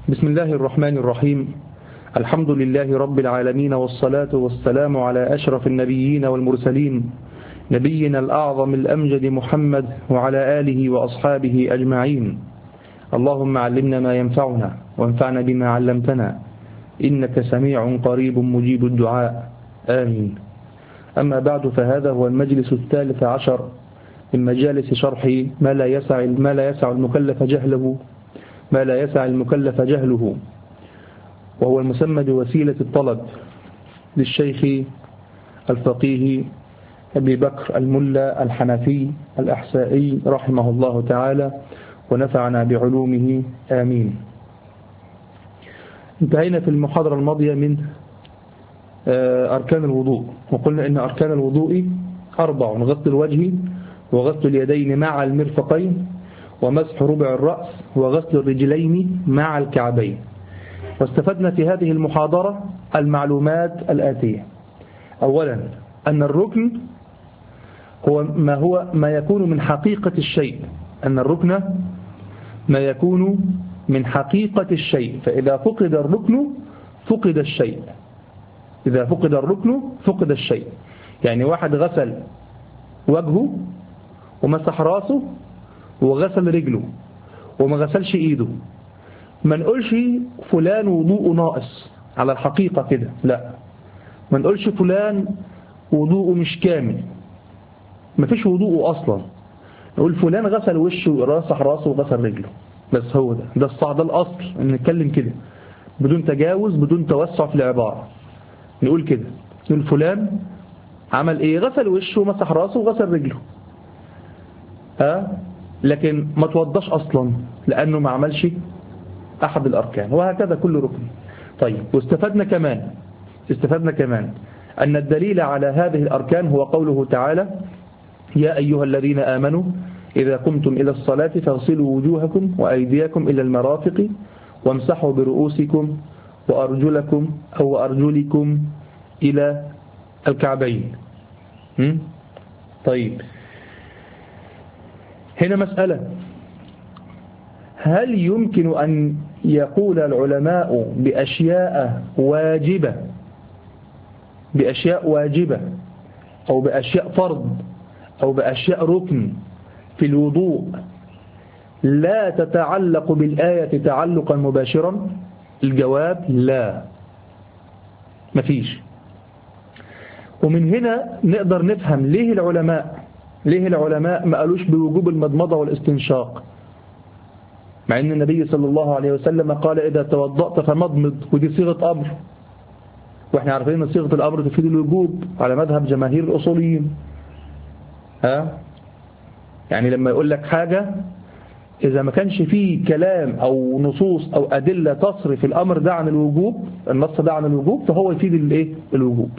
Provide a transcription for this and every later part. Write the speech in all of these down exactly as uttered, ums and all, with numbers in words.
بسم الله الرحمن الرحيم. الحمد لله رب العالمين، والصلاة والسلام على أشرف النبيين والمرسلين، نبينا الأعظم الأمجد محمد وعلى آله وأصحابه أجمعين. اللهم علمنا ما ينفعنا وانفعنا بما علمتنا، إنك سميع قريب مجيب الدعاء، آمين. أما بعد، فهذا هو المجلس الثالث عشر من مجالس شرح ما لا يسع ما لا يسع المكلف جهله ما لا يسع المكلف جهله وهو المسمى بوسيلة الطلب للشيخ الفقيه أبي بكر الملا الحنفي الأحسائي رحمه الله تعالى ونفعنا بعلومه، آمين. انتهينا في المحاضرة الماضية من أركان الوضوء، وقلنا إن أركان الوضوء أربع: غسل الوجه، وغسل اليدين مع المرفقين، ومسح ربع الرأس، وغسل الرجلين مع الكعبين. واستفدنا في هذه المحاضرة المعلومات الآتية: أولا، أن الركن هو ما هو ما يكون من حقيقة الشيء أن الركن ما يكون من حقيقة الشيء فإذا فقد الركن فقد الشيء إذا فقد الركن فقد الشيء. يعني واحد غسل وجهه ومسح راسه وغسل رجله وما غسلش ايده، ما نقولش فلان وضوءه ناقص على الحقيقة كده، لا، ما نقولش فلان وضوءه مش كامل، ما فيش وضوءه أصلا. نقول فلان غسل وشه وراسح راسه وغسل رجله، بس هو ده ده الصح، ده الأصل ان نتكلم كده بدون تجاوز، بدون توسع في العبارة. نقول كده، نقول فلان عمل ايه؟ غسل وشه ومسح راسه وغسل رجله، ها، لكن ما توضاش أصلا لأنه ما عملش أحد الأركان، وهكذا كل ركن. طيب، واستفدنا كمان استفدنا كمان أن الدليل على هذه الأركان هو قوله تعالى: يا أيها الذين آمنوا إذا قمتم إلى الصلاة فاغسلوا وجوهكم وأيديكم إلى المرافق وامسحوا برؤوسكم وأرجلكم أو أرجلكم إلى الكعبين. طيب، هنا مسألة: هل يمكن أن يقول العلماء بأشياء واجبة بأشياء واجبة أو بأشياء فرض أو بأشياء ركن في الوضوء لا تتعلق بالآية تعلقا مباشرا؟ الجواب لا، مفيش. ومن هنا نقدر نفهم ليه العلماء ليه العلماء ما قالوش بوجوب المضمضة والاستنشاق، مع أن النبي صلى الله عليه وسلم قال: إذا توضأت فمضمض، ودي صيغة أمر، وإحنا عارفين أن صيغة الأمر تفيد الوجوب على مذهب جماهير الأصوليين. ها؟ يعني لما يقول لك حاجة إذا ما كانش فيه كلام أو نصوص أو أدلة تصرف الأمر ده عن الوجوب، النص ده عن الوجوب، فهو يفيد الإيه؟ الوجوب.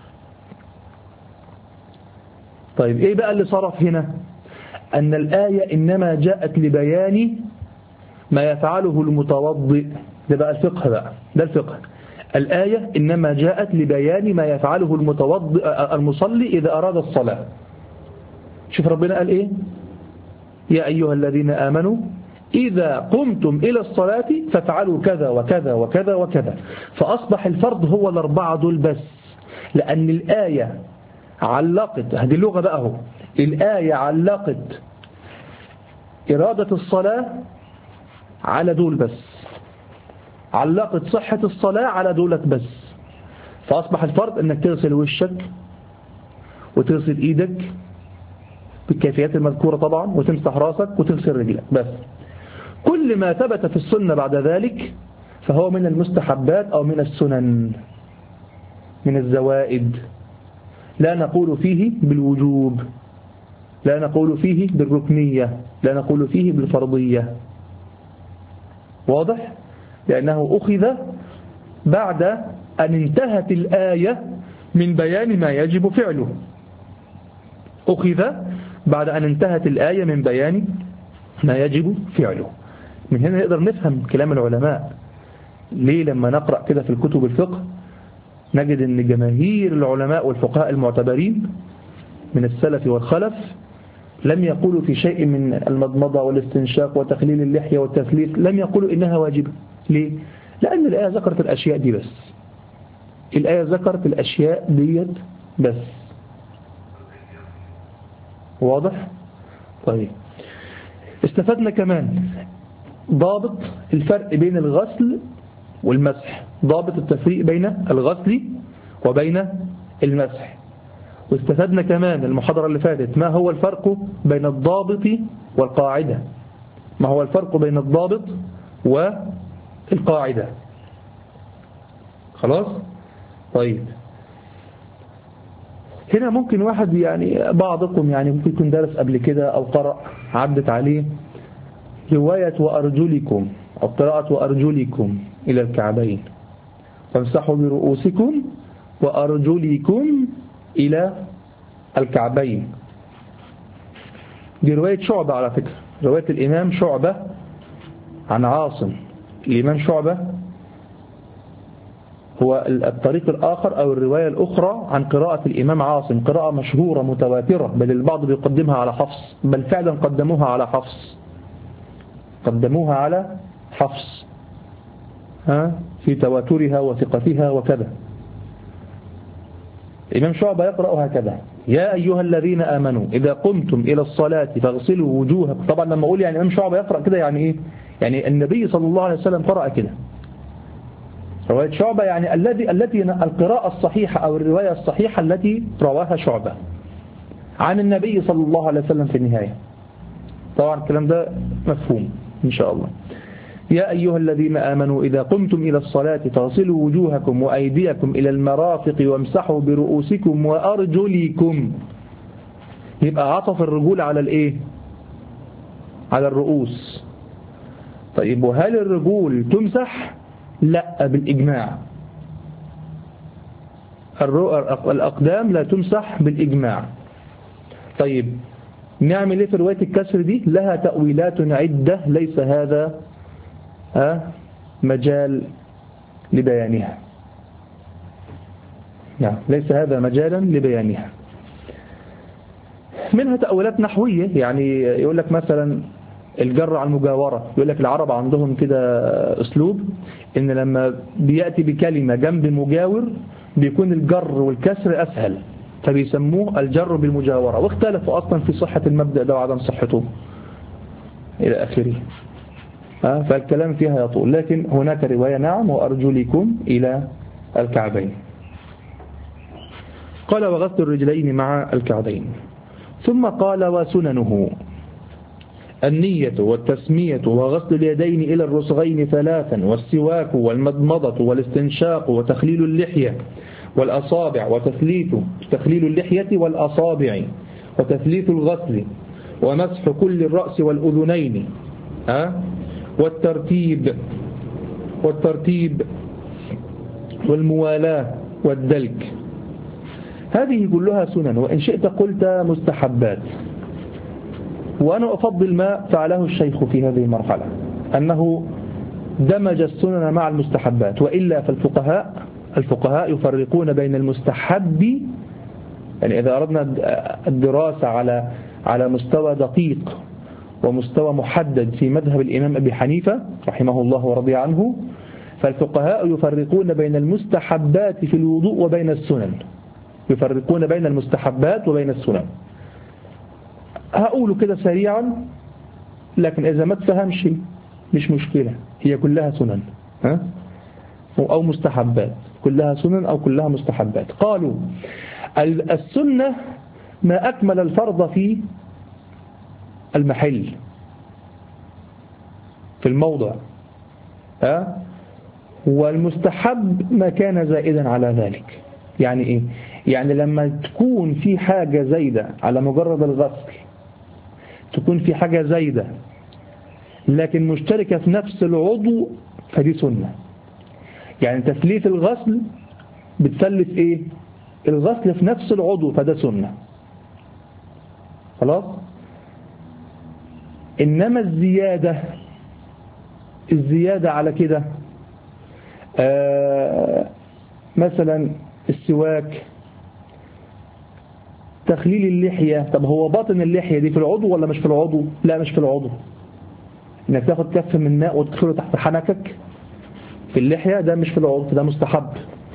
طيب، إيه بقى اللي صرف هنا؟ أن الآية إنما جاءت لبيان ما يفعله المتوضئ. ده بقى الفقه بقى ده الفقه. الآية إنما جاءت لبيان ما يفعله المتوضئ المصلي إذا أراد الصلاة. شوف ربنا قال إيه؟ يا أيها الذين آمنوا إذا قمتم إلى الصلاة فافعلوا كذا وكذا وكذا وكذا. فأصبح الفرض هو الأربعة دول بس، لأن الآية علقت، هذه اللغة بقى هو الآية علقت إرادة الصلاة على دول بس، علقت صحة الصلاة على دولة بس. فأصبح الفرض أنك تغسل وشك وتغسل إيدك بالكيفيات المذكورة طبعا، وتمسح راسك وتغسل رجلك بس. كل ما ثبت في السنة بعد ذلك فهو من المستحبات أو من السنن، من الزوائد. لا نقول فيه بالوجوب، لا نقول فيه بالركنية، لا نقول فيه بالفرضية. واضح؟ لأنه أخذ بعد أن انتهت الآية من بيان ما يجب فعله أخذ بعد أن انتهت الآية من بيان ما يجب فعله. من هنا نقدر نفهم كلام العلماء. ليه لما نقرأ كده في الكتب الفقه نجد أن جماهير العلماء والفقهاء المعتبرين من السلف والخلف لم يقولوا في شيء من المضمضة والاستنشاق وتخليل اللحية والتثليث، لم يقولوا إنها واجبة ليه؟ لأن الآية ذكرت الأشياء دي بس، الآية ذكرت الأشياء ديت بس. واضح؟ طيب، استفدنا كمان ضابط الفرق بين الغسل والمسح، ضابط التفريق بين الغسل وبين المسح. واستفدنا كمان المحاضرة اللي فاتت ما هو الفرق بين الضابط والقاعدة، ما هو الفرق بين الضابط والقاعدة. خلاص؟ طيب، هنا ممكن واحد يعني بعضكم يعني ممكن يكون درس قبل كده أو قرأ عدت عليه رواية وأرجلكم أو قراءة وأرجلكم إلى الكعبين فامسحوا برؤوسكم وأرجلكم إلى الكعبين. دي رواية شعبة على فكرة، رواية الإمام شعبة عن عاصم. الإمام شعبة هو الطريق الآخر أو الرواية الأخرى عن قراءة الإمام عاصم، قراءة مشهورة متواترة، بل البعض بيقدمها على حفص، بل فعلا قدموها على حفص، قدموها على حفص ها في تواترها وثقتها وكذا. الإمام شعبة يقرأ هكذا: يا أيها الذين آمنوا إذا قمتم إلى الصلاة فاغسلوا وجوهكم. طبعا لما أقول يعني الإمام شعبة يقرأ كده يعني إيه؟ يعني النبي صلى الله عليه وسلم قرأ كده. رواية شعبة يعني الذي التي القراءة الصحيحة أو الرواية الصحيحة التي رواها شعبة عن النبي صلى الله عليه وسلم في النهاية. طبعا الكلام ده مفهوم إن شاء الله. يا أيها الذين آمنوا إذا قمتم إلى الصلاة فاغسلوا وجوهكم وأيديكم إلى المرافق وامسحوا برؤوسكم وأرجلكم. يبقى عطف الرجول على الإيه؟ على الرؤوس. طيب، وهل الرجول تمسح؟ لا، بالإجماع. الأقدام لا تمسح بالإجماع. طيب، نعمل إيه في رواية الكسر دي؟ لها تأويلات عدة، ليس هذا ها مجال لبيانها. نعم، ليس هذا مجالا لبيانها. منها تأويلات نحوية، يعني يقول لك مثلا الجر على المجاورة. يقول لك العرب عندهم كده أسلوب إن لما بيأتي بكلمة جنب مجاور بيكون الجر والكسر أسهل، فبيسموه الجر بالمجاورة. واختلفوا أصلا في صحة المبدأ ده وعدم صحته إلى آخره، فالكلام فيها يطول. لكن هناك رواية نعم وأرجلكم إلى الكعبين. قال وغسل الرجلين مع الكعبين. ثم قال وسننه النية والتسمية وغسل اليدين إلى الرسغين ثلاثا والسواك والمضمضة والاستنشاق وتخليل اللحية والأصابع وتثليث تخليل اللحية والأصابع وتثليث الغسل ومسح كل الرأس والأذنين ها والترتيب والترتيب والموالاة والدلك. هذه كلها سنن، وإن شئت قلت مستحبات. وأنا أفضل ما فعله الشيخ في هذه المرحلة، أنه دمج السنن مع المستحبات. وإلا فالفقهاء الفقهاء يفرقون بين المستحب، يعني إذا أردنا الدراسة على على مستوى دقيق ومستوى محدد في مذهب الإمام أبي حنيفة رحمه الله ورضي عنه، فالفقهاء يفرقون بين المستحبات في الوضوء وبين السنن، يفرقون بين المستحبات وبين السنن. هقوله كده سريعا، لكن إذا ما تفهمش مش مشكلة، هي كلها سنن ها؟ أو مستحبات، كلها سنن أو كلها مستحبات. قالوا السنة ما أكمل الفرض في المحل في الموضع ها؟ والمستحب ما كان زائدا على ذلك. يعني إيه؟ يعني لما تكون في حاجة زايدة على مجرد الغسل، تكون في حاجة زايدة لكن مشتركة في نفس العضو، فدي سنة. يعني تثليث الغسل بتثلث إيه؟ الغسل في نفس العضو، فده سنة. خلاص؟ إنما الزيادة الزيادة على كده آه مثلا السواك، تخليل اللحية. طب هو باطن اللحية دي في العضو ولا مش في العضو؟ لا، مش في العضو. انك تاخد كف من ماء وتدخله تحت حنكك في اللحية ده مش في العرف، ده مستحب.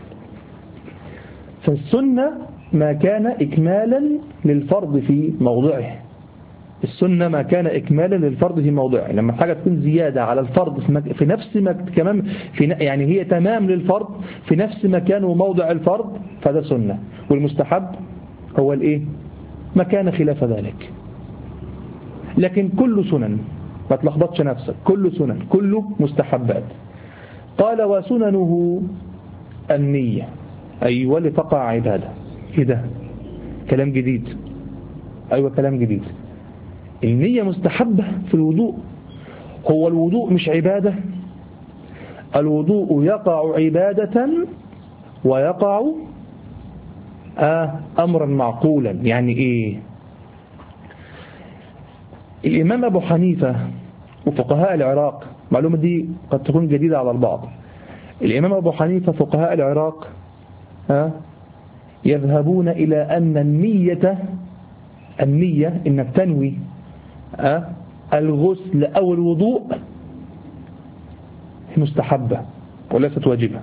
فالسنة ما كان إكمالا للفرض في موضعه. السنة ما كان إكمالا للفرض في موضعه. لما حاجة تكون زيادة على الفرض في, مك... في نفس مك... كمان في ن... يعني هي تمام للفرض في نفس مكان وموضع الفرض، فده سنة. والمستحب هو الإيه؟ ما كان خلاف ذلك. لكن كل سنن، ما تلخبطش نفسك، كل سنن كله مستحبات. قال وسننه النية، أيوة لتقع عبادة. إيه ده؟ كلام جديد. أيوة كلام جديد. النية مستحبة في الوضوء. هو الوضوء مش عبادة؟ الوضوء يقع عبادة ويقع آه أمرا معقولا. يعني إيه؟ الإمام أبو حنيفة وفقهاء العراق، معلومة دي قد تكون جديدة على البعض. الإمام أبو حنيفة فقهاء العراق آه يذهبون إلى أن النية النية إنك تنوي أه؟ الغسل أو الوضوء مستحبة وليست واجبة.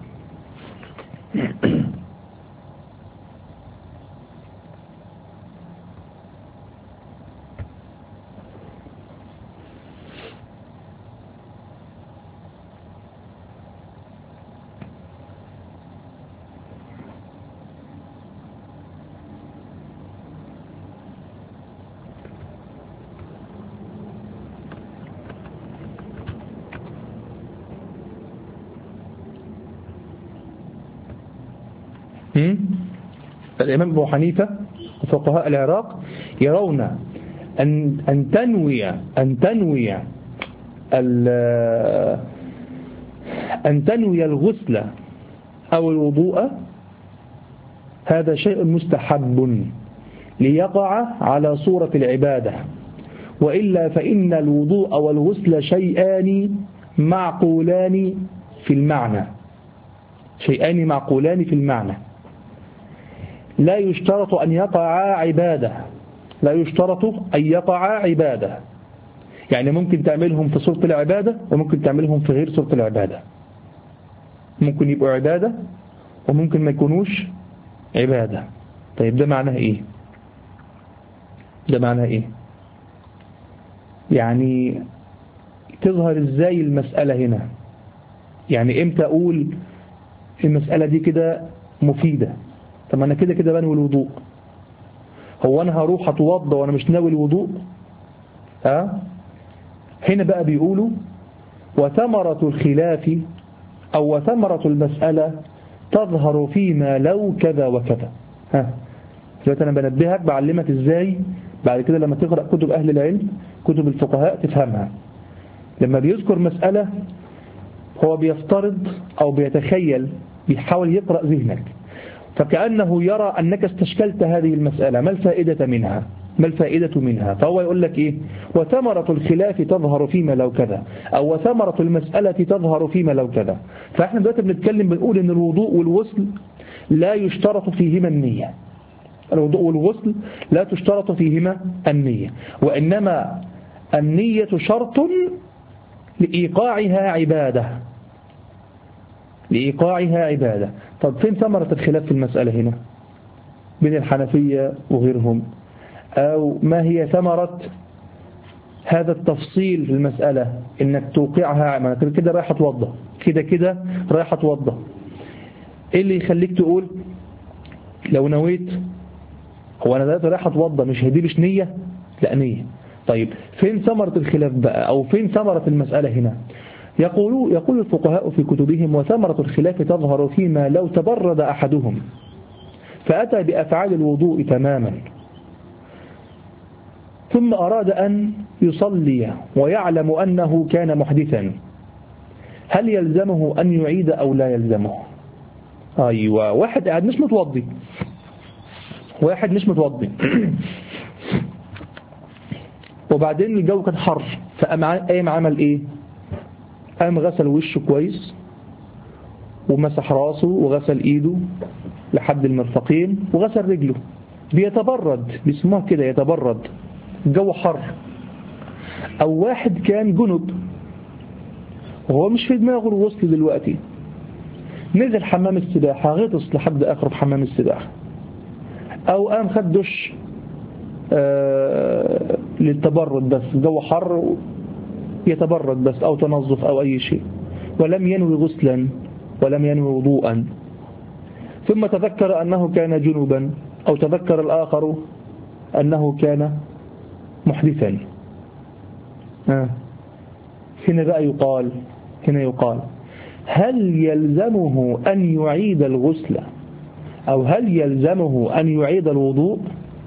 الإمام أبو حنيفة وفقهاء العراق يرون أن أن تنوي أن تنوي أن تنوي الغسل أو الوضوء هذا شيء مستحب ليقع على صورة العبادة، وإلا فإن الوضوء والغسل شيئان معقولان في المعنى، شيئان معقولان في المعنى، لا يشترط أن يقع عبادة، لا يشترط أن يقع عبادة. يعني ممكن تعملهم في صورة العبادة وممكن تعملهم في غير صورة العبادة. ممكن يبقوا عبادة وممكن ما يكونوش عبادة. طيب ده معناه إيه؟ ده معناه إيه؟ يعني تظهر إزاي المسألة هنا؟ يعني إمتى أقول المسألة دي كده مفيدة؟ طب أنا كده كده بنوي الوضوء، هو أنا هروح أتوضى وأنا مش ناوي الوضوء؟ ها؟ هنا بقى بيقولوا وثمرة الخلاف أو وثمرة المسألة تظهر فيما لو كذا وكذا. ها؟ دلوقتي أنا بنبهك بعلمك إزاي بعد كده لما تقرأ كتب أهل العلم كتب الفقهاء تفهمها. لما بيذكر مسألة هو بيفترض أو بيتخيل، بيحاول يقرأ ذهنك، فكأنه يرى أنك استشكلت هذه المسألة، ما الفائدة منها ما الفائدة منها فهو يقول لك إيه؟ وثمرة الخلاف تظهر فيما لو كذا، أو وثمرة المسألة تظهر فيما لو كذا. فإحنا دلوقتي بنتكلم بنقول إن الوضوء والغسل لا يشترط فيهما النية. الوضوء والغسل لا تشترط فيهما النية، وإنما النية شرط لإيقاعها عبادة، لإيقاعها عبادة. طب فين ثمرة الخلاف في المسألة هنا بين الحنفية وغيرهم؟ أو ما هي ثمرة هذا التفصيل في المسألة إنك توقعها؟ ما كده كده رايح أتوضى، كده كده رايح أتوضى، إيه اللي يخليك تقول لو نويت هو أنا دلوقتي رايح أتوضى مش هدي مش نية؟ لا نية. طيب فين ثمرة الخلاف بقى أو فين ثمرة المسألة هنا؟ يقول يقول الفقهاء في كتبهم وثمرة الخلاف تظهر فيما لو تبرد أحدهم فأتى بأفعال الوضوء تماما ثم أراد أن يصلي ويعلم أنه كان محدثا، هل يلزمه أن يعيد أو لا يلزمه؟ أيوة، واحد قاعد مش متوضي واحد مش متوضي وبعدين الجو كان حر، فقام عمل إيه؟ قام غسل وشه كويس ومسح راسه وغسل ايده لحد المرفقين وغسل رجله، بيتبرد، بيسموها كده يتبرد، الجو حر. او واحد كان جنب وهو مش في دماغه الغسل دلوقتي، نزل حمام السباحة غطس لحد آخر في حمام السباحة، أو قام خد دش آه للتبرد بس، الجو حر يتبرد بس، أو تنظف أو أي شيء، ولم ينوي غسلا ولم ينوي وضوءا، ثم تذكر أنه كان جنبا، أو تذكر الآخر أنه كان محدثا. آه. هنا بقى يقال هنا يقال هل يلزمه أن يعيد الغسل أو هل يلزمه أن يعيد الوضوء؟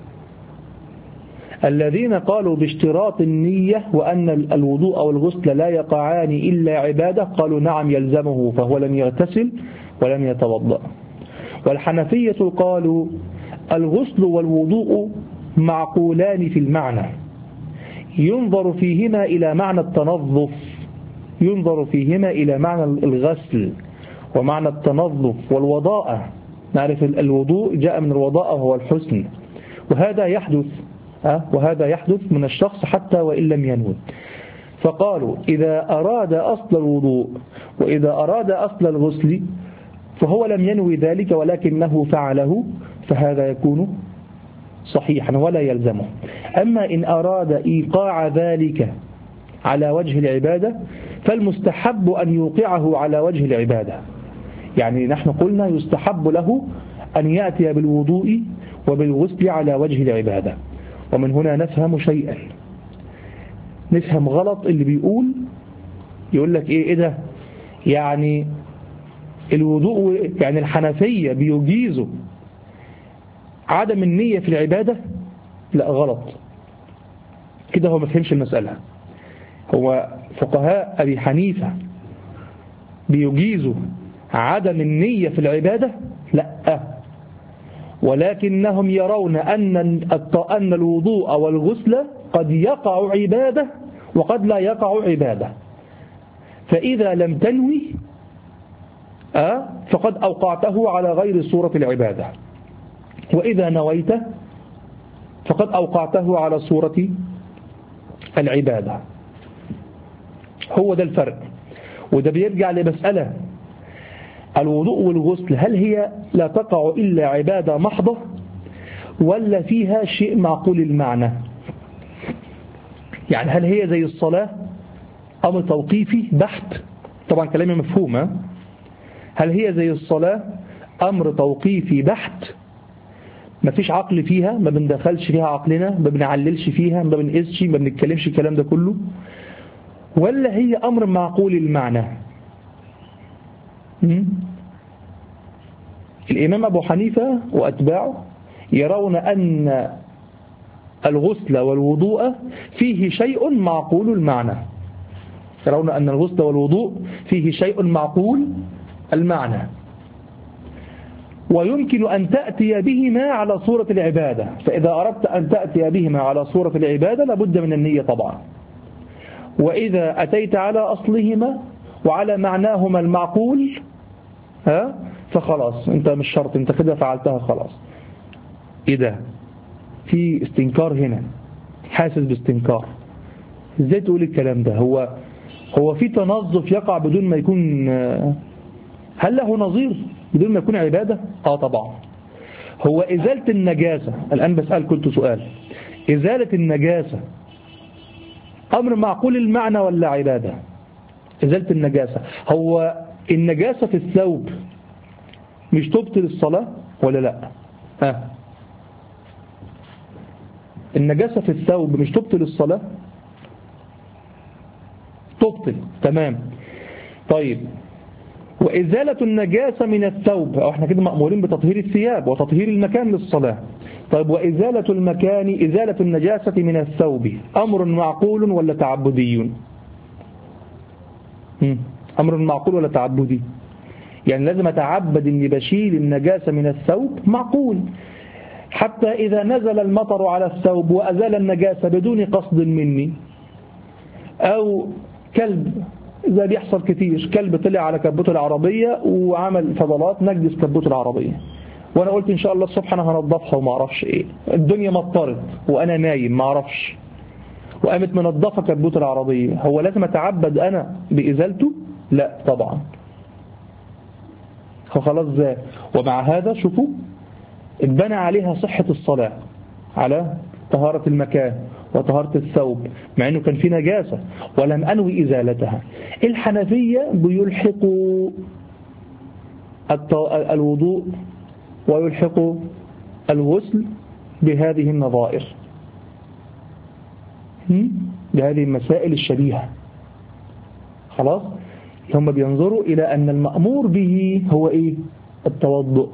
الذين قالوا باشتراط النية وأن الوضوء أو الغسل لا يقعان إلا عبادة قالوا نعم يلزمه، فهو لم يغتسل ولم يتوضأ. والحنفية قالوا الغسل والوضوء معقولان في المعنى، ينظر فيهما إلى معنى التنظف، ينظر فيهما إلى معنى الغسل ومعنى التنظف والوضاءة. نعرف الوضوء جاء من الوضاءة وهو الحسن، وهذا يحدث أه؟ وهذا يحدث من الشخص حتى وإن لم ينوي. فقالوا إذا أراد أصل الوضوء وإذا أراد أصل الغسل فهو لم ينوي ذلك ولكنه فعله، فهذا يكون صحيحا ولا يلزمه. أما إن أراد إيقاع ذلك على وجه العبادة فالمستحب أن يوقعه على وجه العبادة. يعني نحن قلنا يستحب له أن يأتي بالوضوء وبالغسل على وجه العبادة. ومن هنا نفهم شيئا، نفهم غلط اللي بيقول يقول لك إيه, إيه ده يعني الوضوء، يعني الحنفية بيجيزوا عدم النية في العبادة. لا غلط كده، هو ما فهمش المسألة. هو فقهاء أبي حنيفة بيجيزوا عدم النية في العبادة؟ لا، ولكنهم يرون أن أن الوضوء والغسل قد يقع عبادة وقد لا يقع عبادة، فإذا لم تنوي أه فقد أوقعته على غير صورة العبادة، وإذا نويت فقد أوقعته على صورة العبادة. هو ده الفرق. وده بيرجع لمسألة الوضوء والغسل، هل هي لا تقع إلا عبادة محضة ولا فيها شيء معقول المعنى؟ يعني هل هي زي الصلاة أمر توقيفي بحت؟ طبعا كلامي مفهوم. هل هي زي الصلاة أمر توقيفي بحت ما فيش عقل فيها، ما بندخلش فيها عقلنا، ما بنعللش فيها، ما بنقسش، ما بنتكلمش الكلام ده كله، ولا هي أمر معقول المعنى؟ م? الإمام أبو حنيفة وأتباعه يرون أن الغسل والوضوء فيه شيء معقول المعنى، يرون أن الغسل والوضوء فيه شيء معقول المعنى، ويمكن أن تأتي بهما على صورة العبادة. فإذا أردت أن تأتي بهما على صورة العبادة لابد من النية طبعا، وإذا أتيت على أصلهما وعلى معناهما المعقول ها فخلاص انت مش شرط، انت كده فعلتها خلاص. ايه ده؟ في استنكار هنا، حاسس باستنكار. ازاي تقول الكلام ده؟ هو هو في تنظف يقع بدون ما يكون، هل له نظير بدون ما يكون عبادة؟ اه طبعا. هو إزالة النجاسة، الآن بسأل كنت سؤال، إزالة النجاسة أمر معقول المعنى ولا عبادة؟ إزالة النجاسة، هو النجاسة في الثوب مش تبطل الصلاة ولا لا؟ ها النجاسة في الثوب مش تبطل الصلاة؟ تبطل، تمام. طيب وإزالة النجاسة من الثوب، أو احنا كده مأمورين بتطهير الثياب وتطهير المكان للصلاة. طيب وإزالة المكان، إزالة النجاسة من الثوب أمر معقول ولا تعبدي؟ أمر معقول ولا تعبدي؟ يعني لازم أتعبد إني بشيل النجاسة من الثوب؟ معقول. حتى إذا نزل المطر على الثوب وأزال النجاسة بدون قصد مني، أو كلب، إذا بيحصل كتير، كلب طلع على كبوت العربية وعمل فضلات نجس كبوت العربية، وأنا قلت إن شاء الله الصبح أنا هنضفها وما أعرفش إيه، الدنيا مطرت وأنا نايم ما أعرفش، وقامت منضفة كبوت العربية، هو لازم أتعبد أنا بإزالته؟ لا طبعا. فخلاص زال. ومع هذا شوفوا اتبنى عليها صحة الصلاة على طهارة المكان وطهارة الثوب مع أنه كان في نجاسة ولم أنوي إزالتها. الحنفية بيلحقوا الوضوء ويلحقوا الغسل بهذه النظائر، بهذه المسائل الشبيهة. خلاص هم بينظروا إلى أن المأمور به هو إيه؟ التوضؤ.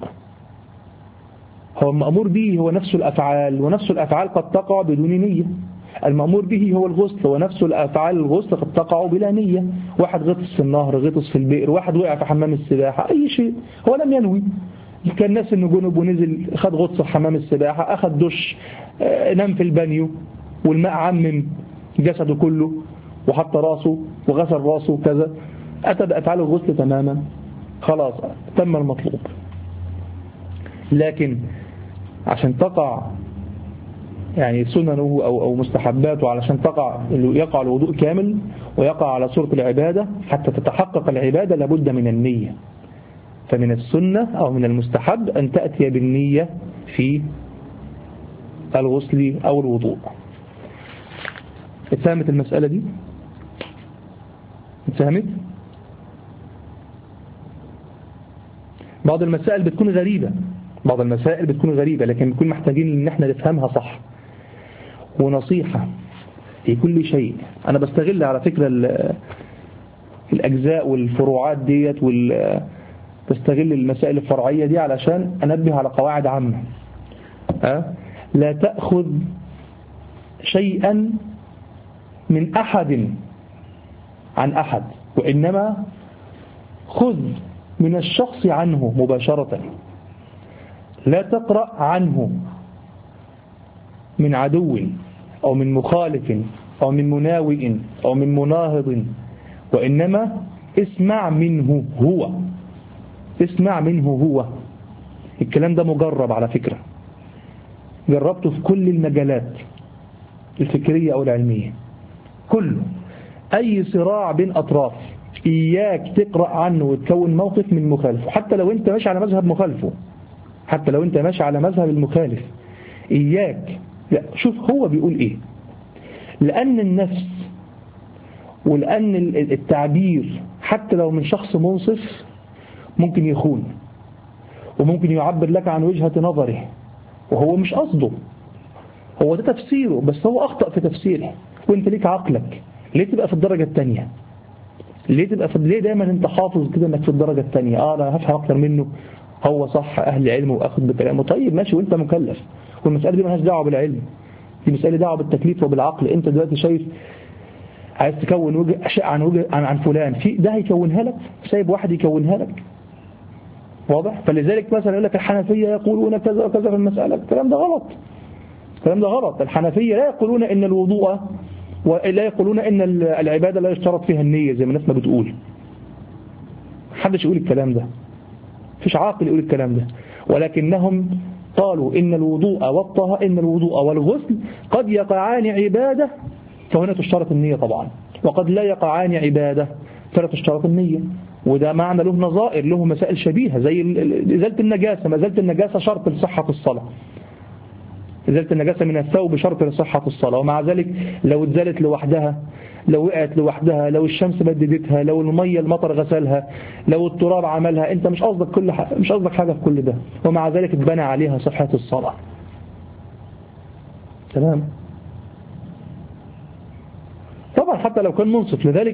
هو المأمور به هو نفس الأفعال، ونفس الأفعال قد تقع بدون نية. المأمور به هو الغسل، ونفس الأفعال الغسل قد تقع بلا نية. واحد غطس في النهر، غطس في البئر، واحد وقع في حمام السباحة، أي شيء هو لم ينوي. كان ناس إنه جنب ونزل خد غطس في حمام السباحة، أخذ دش، نام في البانيو والماء عمم جسده كله وحط راسه وغسل راسه كذا، أتى بأفعال الغسل تماما، خلاص تم المطلوب. لكن عشان تقع يعني سننه أو أو مستحباته، علشان تقع يقع الوضوء كامل ويقع على صورة العبادة، حتى تتحقق العبادة لابد من النية. فمن السنة أو من المستحب أن تأتي بالنية في الغسل أو الوضوء. اتفهمت المسألة دي؟ اتفهمت؟ بعض المسائل بتكون غريبة، بعض المسائل بتكون غريبة لكن بنكون محتاجين ان احنا نفهمها صح. ونصيحة في كل شيء، انا بستغل على فكرة الاجزاء والفروعات ديت وال بستغل المسائل الفرعية دي علشان انبه على قواعد عامة. أه؟ لا تأخذ شيئا من أحد عن أحد، وإنما خذ من الشخص عنه مباشرة. لا تقرأ عنه من عدو أو من مخالف أو من مناوئ أو من مناهض، وإنما اسمع منه هو، اسمع منه هو. الكلام ده مجرب على فكرة، جربته في كل المجالات الفكرية أو العلمية كله. أي صراع بين أطراف إياك تقرأ عنه وتكون موقف من مخالفه، حتى لو أنت ماشي على مذهب مخالفه، حتى لو أنت ماشي على مذهب المخالف إياك، لا شوف هو بيقول إيه. لأن النفس ولأن التعبير حتى لو من شخص منصف ممكن يخون، وممكن يعبر لك عن وجهة نظره وهو مش قصده، هو ده تفسيره بس هو أخطأ في تفسيره، وانت ليك عقلك. ليه تبقى في الدرجة الثانية؟ ليه تبقى في ليه دايما انت حافظ كده انك في الدرجة الثانية؟ اه انا هفهم اكتر منه، هو صح اهل علم واخد بكلامه، طيب ماشي وانت مكلف، والمسألة دي مالهاش دعوة بالعلم، دي مسألة دعوة بالتكليف وبالعقل. انت دلوقتي شايف عايز تكون وجه اشياء عن وجه عن, عن فلان، في ده هيكونها لك، سايب واحد يكونها لك، واضح؟ فلذلك مثلا يقول لك الحنفية يقولون كذا وكذا في المسألة، الكلام ده غلط، الكلام ده غلط. الحنفية لا يقولون ان الوضوء ولا يقولون ان العبادة لا يشترط فيها النية زي ما الناس ما بتقول. محدش يقول الكلام ده، مفيش عاقل يقول الكلام ده، ولكنهم قالوا ان الوضوء والطهارة ان الوضوء والغسل قد يقعان عبادة فهنا تشترط النية طبعا، وقد لا يقعان عبادة فلا تشترط النية. وده معنى له نظائر، له مسائل شبيهة زي إزالة النجاسة. ما إزالة النجاسة شرط لصحة الصلاة، إزالة النجاسة من الثوب شرط لصحة الصلاة، ومع ذلك لو اتزالت لوحدها، لو وقعت لوحدها، لو الشمس بددتها، لو المية المطر غسلها، لو التراب عملها، انت مش قصدك كل حاجة، مش قصدك حاجة في كل ده، ومع ذلك اتبنى عليها صحة الصلاة. تمام؟ طبعا حتى لو كان منصف. لذلك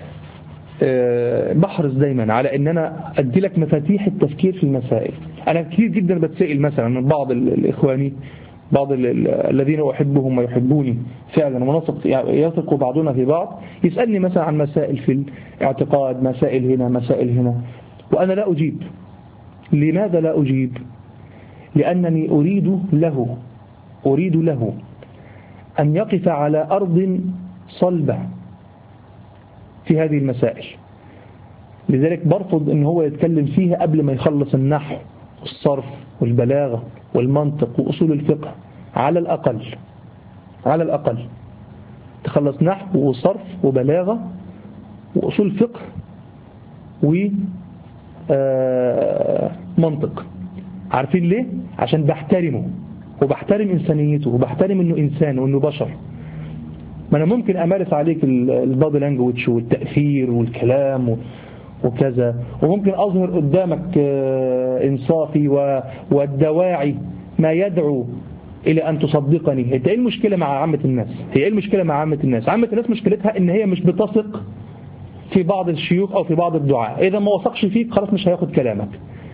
بحرص دايما على ان انا ادي لك مفاتيح التفكير في المسائل. انا كثير جدا بتسائل مثلا من بعض الاخواني، بعض الذين احبهم ويحبوني فعلا ونثق يثق بعضنا في بعض، يسالني مثلا عن مسائل في الاعتقاد، مسائل هنا مسائل هنا، وانا لا اجيب. لماذا لا اجيب؟ لانني اريد له اريد له ان يقف على ارض صلبة في هذه المسائل. لذلك برفض ان هو يتكلم فيها قبل ما يخلص النحو والصرف والبلاغة والمنطق وأصول الفقه. على الأقل على الأقل تخلص نحو وصرف وبلاغة وأصول فقه آه منطق. عارفين ليه؟ عشان بحترمه وبحترم إنسانيته وبحترم إنه إنسان وإنه بشر. ما أنا ممكن أمارس عليك البادي لانجويج والتأثير والكلام وكذا، وممكن أظهر قدامك إنصافي والدواعي ما يدعو إلى أن تصدقني. هي إيه المشكلة مع عامة الناس؟ هي إيه المشكلة مع عامة الناس؟ عامة الناس مشكلتها إن هي مش بتثق في بعض الشيوخ أو في بعض الدعاء. إذا ما وثقش فيك خلاص مش هياخد كلامك.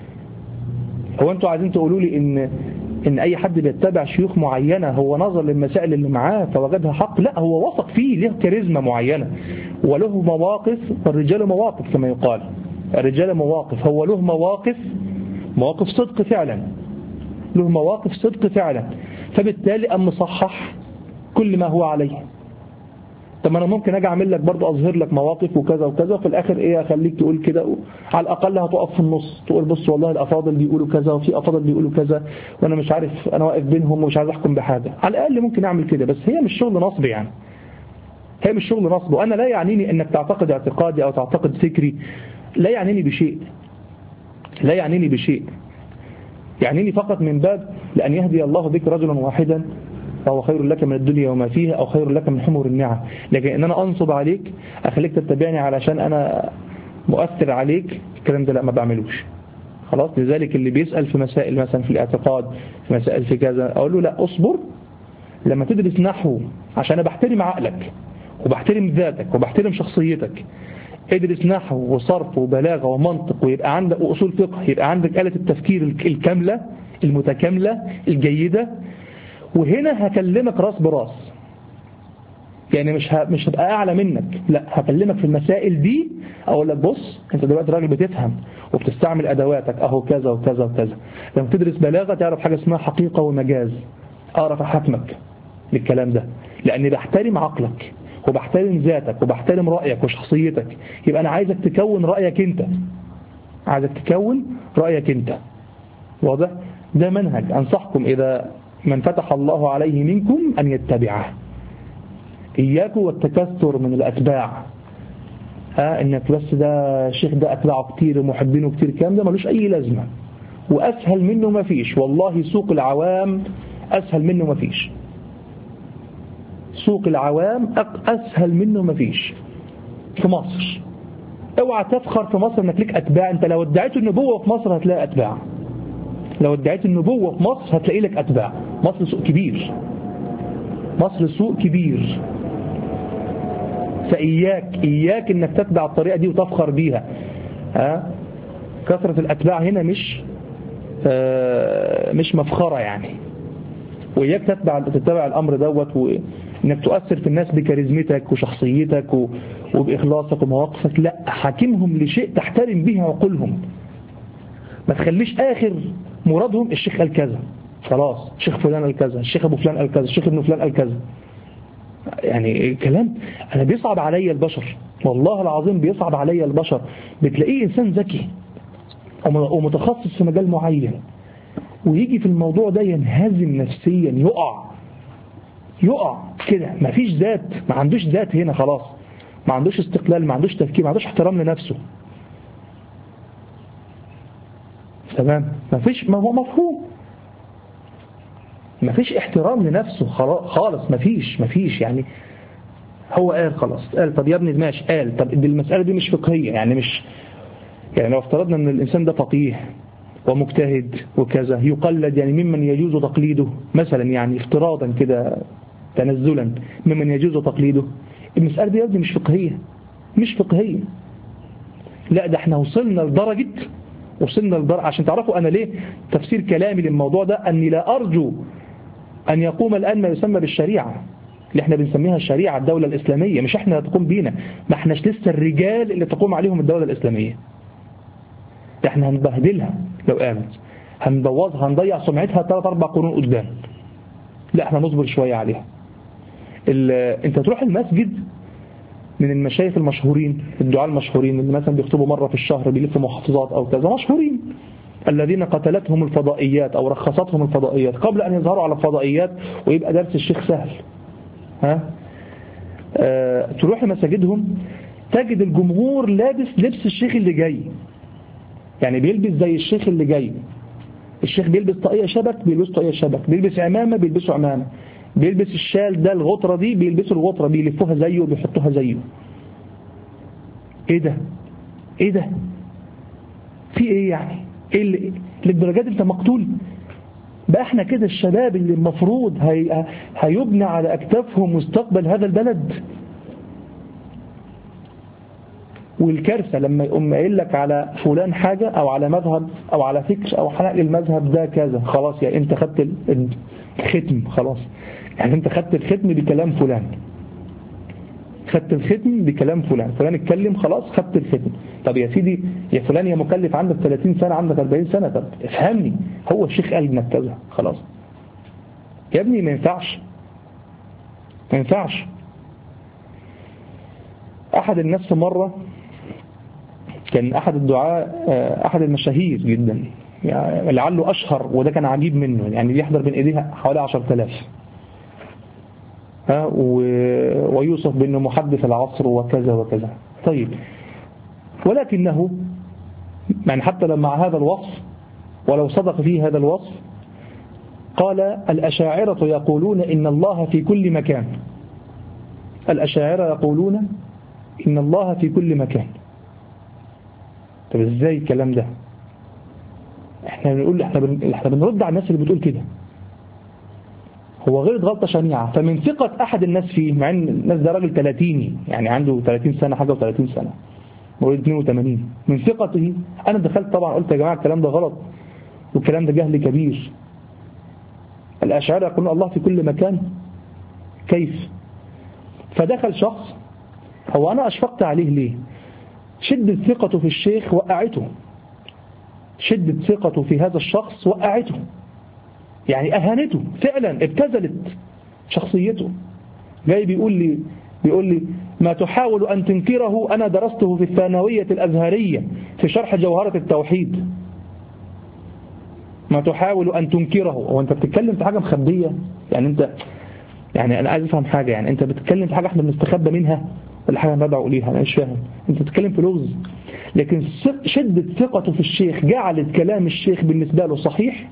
هو أنتوا عايزين تقولوا لي إن إن أي حد بيتبع شيوخ معينة هو نظر للمسائل اللي معاه فوجدها حق؟ لا، هو وثق فيه، له كاريزما معينة وله مواقف، والرجال مواقف كما يقال، الرجال مواقف، هو له مواقف مواقف صدق فعلا، له مواقف صدق فعلا، فبالتالي أم مصحح كل ما هو عليه. طب أنا ممكن أجي أعمل لك برضه أظهر لك مواقف وكذا وكذا، وفي الآخر إيه أخليك تقول كده، على الأقل هتقف في النص تقول بص والله الأفاضل بيقولوا كذا وفي أفاضل بيقولوا كذا وأنا مش عارف، أنا واقف بينهم ومش عايز أحكم بحاجة. على الأقل ممكن أعمل كده، بس هي مش شغل نصب يعني، هي مش شغل نصب. وأنا لا يعنيني أنك تعتقد اعتقادي أو تعتقد فكري، لا يعنيني بشيء، لا يعنيني بشيء يعنيني فقط من باب لأن يهدي الله بك رجلا واحدا فهو خير لك من الدنيا وما فيها أو خير لك من حمر النعم. لكن إن أنا أنصب عليك أخليك تتبعني علشان أنا مؤثر عليك، الكلام ده لا ما بعملوش. خلاص. لذلك اللي بيسأل في مسائل مثلا في الاعتقاد، في مسائل في كذا، أقول له لا أصبر لما تدرس نحو، عشان أنا بحترم عقلك وبحترم ذاتك وبحترم شخصيتك. ادرس نحو وصرف وبلاغة ومنطق ويبقى عندك وأصول فقه، يبقى عندك آلة التفكير الكاملة المتكاملة الجيدة، وهنا هكلمك راس براس. يعني مش ه... مش هبقى أعلى منك، لا هكلمك في المسائل دي، أقول لك بص أنت دلوقتي راجل بتفهم وبتستعمل أدواتك أهو كذا وكذا وكذا. لما تدرس بلاغة تعرف حاجة اسمها حقيقة ومجاز، أعرف أحكمك للكلام ده، لأني بحترم عقلك وبحترم ذاتك وبحترم رأيك وشخصيتك. يبقى أنا عايزك تكون رأيك أنت، عايزك تكون رأيك أنت. واضح؟ ده منهج أنصحكم إذا من فتح الله عليه منكم أن يتبعه. إياكم والتكثر من الأتباع، ها إنك بس ده الشيخ ده أتباعه كتير ومحبينه كتير، كام ده ملوش أي لازمة، وأسهل منه ما فيش. والله سوق العوام أسهل منه ما فيش، سوق العوام أسهل منه ما فيش في مصر. اوعى تفخر في مصر انك ليك أتباع. انت لو ادعيت النبوة في مصر هتلاقي أتباع، لو ادعيت النبوة في مصر هتلاقي لك أتباع. مصر سوق كبير، مصر سوق كبير، فإياك إياك انك تتبع الطريقة دي وتفخر بيها. ها؟ كثرة الأتباع هنا مش آه مش مفخرة يعني. وإياك تتبع تتبع الأمر دوت، وإنك تؤثر في الناس بكاريزمتك وشخصيتك وبإخلاصك ومواقفك. لا، حاكمهم لشيء تحترم به عقولهم. ما تخليش آخر مرادهم الشيخ قال كذا خلاص، الشيخ فلان قال كذا، الشيخ أبو فلان قال كذا، الشيخ ابن فلان قال كذا. يعني كلام أنا بيصعب علي البشر، والله العظيم بيصعب علي البشر. بتلاقيه إنسان ذكي ومتخصص في مجال معين، ويجي في الموضوع ده ينهزم نفسيا، يقع يقع كده، ما فيش ذات، ما عندوش ذات هنا خلاص، ما عندوش استقلال، ما عندوش تفكير، ما عندوش احترام لنفسه. تمام؟ ما فيش، ما هو مفهوم، ما فيش احترام لنفسه خالص، ما فيش ما فيش يعني. هو قال خلاص، قال طب يا ابني ماشي، قال طب دي المسألة دي مش فقهية يعني، مش يعني لو افترضنا ان الانسان ده فقيه ومجتهد وكذا يقلد، يعني ممن يجوز تقليده مثلا، يعني افتراضا كده تنزلا ممن يجوز تقليده، المسألة دي يبدو مش فقهية، مش فقهية. لا ده احنا وصلنا لدرجة وصلنا لدرجة عشان تعرفوا أنا ليه تفسير كلامي للموضوع ده، أني لا أرجو أن يقوم الآن ما يسمى بالشريعة اللي احنا بنسميها الشريعة، الدولة الإسلامية. مش احنا تقوم بينا، ما احناش لسه الرجال اللي تقوم عليهم الدولة الإسلامية. احنا هنبهدلها لو قامت، هنبوظها، هنضيع سمعتها ثلاث أربع قرون قدام. لا احنا نصبر شوية عليها. انت تروح المسجد من المشايخ المشهورين، الدعاء المشهورين اللي مثلا بيخطبوا مرة في الشهر، بيلفوا محافظات أو كذا، مشهورين، الذين قتلتهم الفضائيات أو رخصتهم الفضائيات قبل أن يظهروا على الفضائيات ويبقى درس الشيخ سهل. ها؟ أه تروح لمساجدهم تجد الجمهور لابس لبس الشيخ اللي جاي، يعني بيلبس زي الشيخ اللي جاي. الشيخ بيلبس طاقية شبك بيلبس طاقية شبك، بيلبس عمامة بيلبسوا عمامة، بيلبس الشال ده الغطرة دي بيلبسوا الغطرة، بيلفوها زيه وبيحطوها زيه. ايه ده ايه ده في ايه يعني؟ ايه اللي للدرجات انت مقتول بقى؟ احنا كده الشباب اللي المفروض هي... هيبنى على اكتافهم مستقبل هذا البلد. والكارثة لما يقوم قايل لك على فلان حاجة أو على مذهب أو على فكر أو حنقل المذهب ده كذا، خلاص يعني أنت خدت الختم، خلاص يعني أنت خدت الختم بكلام فلان، خدت الختم بكلام فلان، فلان اتكلم خلاص خدت الختم. طب يا سيدي يا فلان يا مكلف، عندك ثلاثين سنة عندك أربعين سنة، طب افهمني، هو الشيخ قال لك كذا خلاص يا ابني، ما ينفعش ما ينفعش. أحد الناس في مرة كان أحد الدعاء أحد المشاهير جدا يعني لعله أشهر، وده كان عجيب منه، يعني بيحضر بين إيديها حوالي عشرة آلاف، ها ويوصف بأنه محدث العصر وكذا وكذا. طيب ولكنه يعني حتى لما مع هذا الوصف ولو صدق فيه هذا الوصف، قال الأشاعرة يقولون إن الله في كل مكان. الأشاعرة يقولون إن الله في كل مكان. طب ازاي الكلام ده؟ احنا بنقول احنا بن... احنا بنرد على الناس اللي بتقول كده. هو غلط غلطة شنيعة، فمن ثقة أحد الناس فيه، مع ان الناس ده راجل ثلاثيني يعني عنده ثلاثين سنة حاجة وثلاثين سنة مواليد اثنين وثمانين، من ثقته أنا دخلت طبعا قلت يا جماعة الكلام ده غلط والكلام ده جهل كبير. الأشاعرة يقولون الله في كل مكان، كيف؟ فدخل شخص، هو أنا أشفقت عليه ليه؟ شدة ثقته في الشيخ وقعته، شدة ثقته في هذا الشخص وقعته، يعني أهانته فعلا، ابتذلت شخصيته. جاي بيقول لي بيقول لي ما تحاول أن تنكره أنا درسته في الثانوية الأزهرية في شرح جوهرة التوحيد. ما تحاول أن تنكره، وأنت بتتكلم في حاجة مخبية يعني؟ أنت يعني أنا عايز أفهم حاجة، يعني أنت بتتكلم في حاجة احنا بنستخبى منها ولا حاجة ندعو إليها؟ أنا مش فاهم. أنت بتتكلم في لغز، لكن شدة ثقته في الشيخ جعلت كلام الشيخ بالنسبة له صحيح،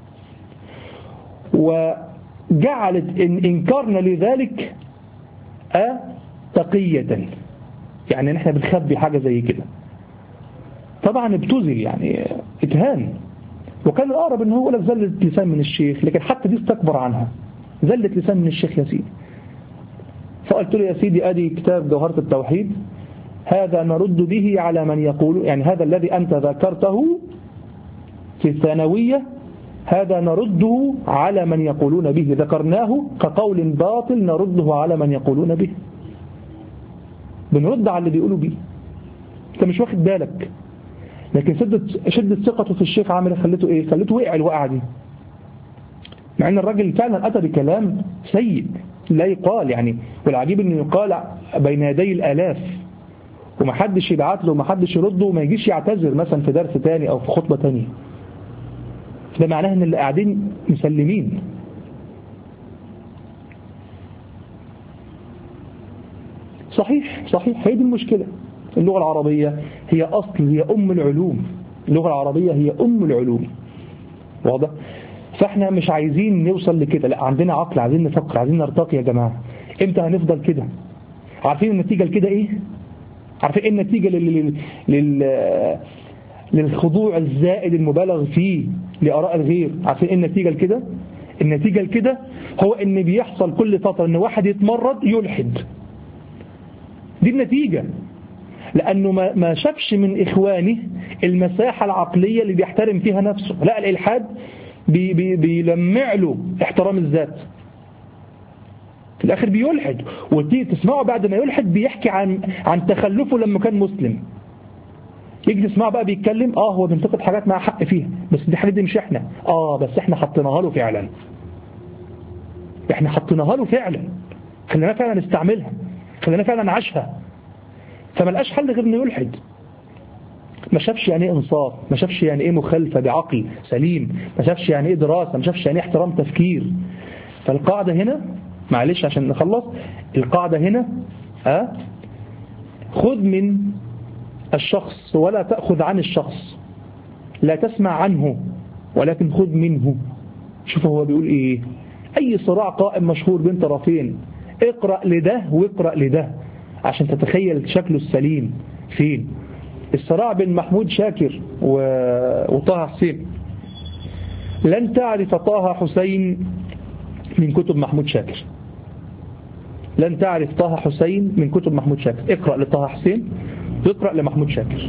وجعلت إن إنكارنا لذلك أه تقية، يعني نحن بنخبي حاجة زي كده. طبعا ابتذل يعني اتهان، وكان الأقرب إنه هو لك زلة لسان من الشيخ، لكن حتى دي استكبر عنها، زلة لسان من الشيخ يا سيدي. فقلت له يا سيدي أدي كتاب جوهرة التوحيد، هذا نرد به على من يقول، يعني هذا الذي أنت ذكرته في الثانوية هذا نرده على من يقولون به، ذكرناه كقول باطل نرده على من يقولون به، بنرد على اللي بيقولوا به. انت مش واخد بالك، لكن شدة شدة ثقته في الشيخ عامل خلته ايه؟ خلته وقع الوقعه دي، مع ان الراجل فعلا اتى بكلام سيء لا يقال يعني. والعجيب انه يقال بين يدي الالاف ومحدش يبعت له ومحدش يرده وما يجيش يعتذر مثلا في درس تاني او في خطبه تانية. ده معناه ان اللي قاعدين مسلمين. صحيح صحيح، هي دي المشكلة. اللغة العربية هي أصل، هي أم العلوم، اللغة العربية هي أم العلوم، واضح؟ فاحنا مش عايزين نوصل لكده، لا عندنا عقل، عايزين نفكر، عايزين نرتقي يا جماعة. امتى هنفضل كده؟ عارفين النتيجة لكده ايه؟ عارفين ايه النتيجة لل... لل... للخضوع الزائد المبالغ فيه لآراء الغير؟ عارفين ايه النتيجة لكده؟ النتيجة لكده هو ان بيحصل كل فترة ان واحد يتمرد يلحد. دي النتيجة، لأنه ما شافش من إخوانه المساحة العقلية اللي بيحترم فيها نفسه. لا، الإلحاد بي بي بيلمع له احترام الذات، في الآخر بيلحد. وتيجي تسمعه بعد ما يلحد بيحكي عن عن تخلفه لما كان مسلم. يجي تسمعه بقى بيتكلم اه هو بينتقد حاجات مع حق فيها، بس دي حاجات دي مش احنا، اه بس احنا حطيناها له فعلا، احنا حطيناها له فعلا، خلينا فعلا نستعملها، خلينا فعلا نعيشها. فما لقاش حل غير انه يلحد. ما شافش يعني ايه انصاف، ما شافش يعني ايه مخالفه بعقل سليم، ما شافش يعني ايه دراسه، ما شافش يعني ايه احترام تفكير. فالقاعده هنا، معلش عشان نخلص، القاعده هنا اه خذ من الشخص ولا تأخذ عن الشخص. لا تسمع عنه ولكن خذ منه. شوف هو بيقول إيه، أي صراع قائم مشهور بين طرفين اقرأ لده واقرأ لده عشان تتخيل شكله السليم فين. الصراع بين محمود شاكر وطه حسين، لن تعرف طه حسين من كتب محمود شاكر، لن تعرف طه حسين من كتب محمود شاكر. اقرأ لطه حسين واقرأ لمحمود شاكر.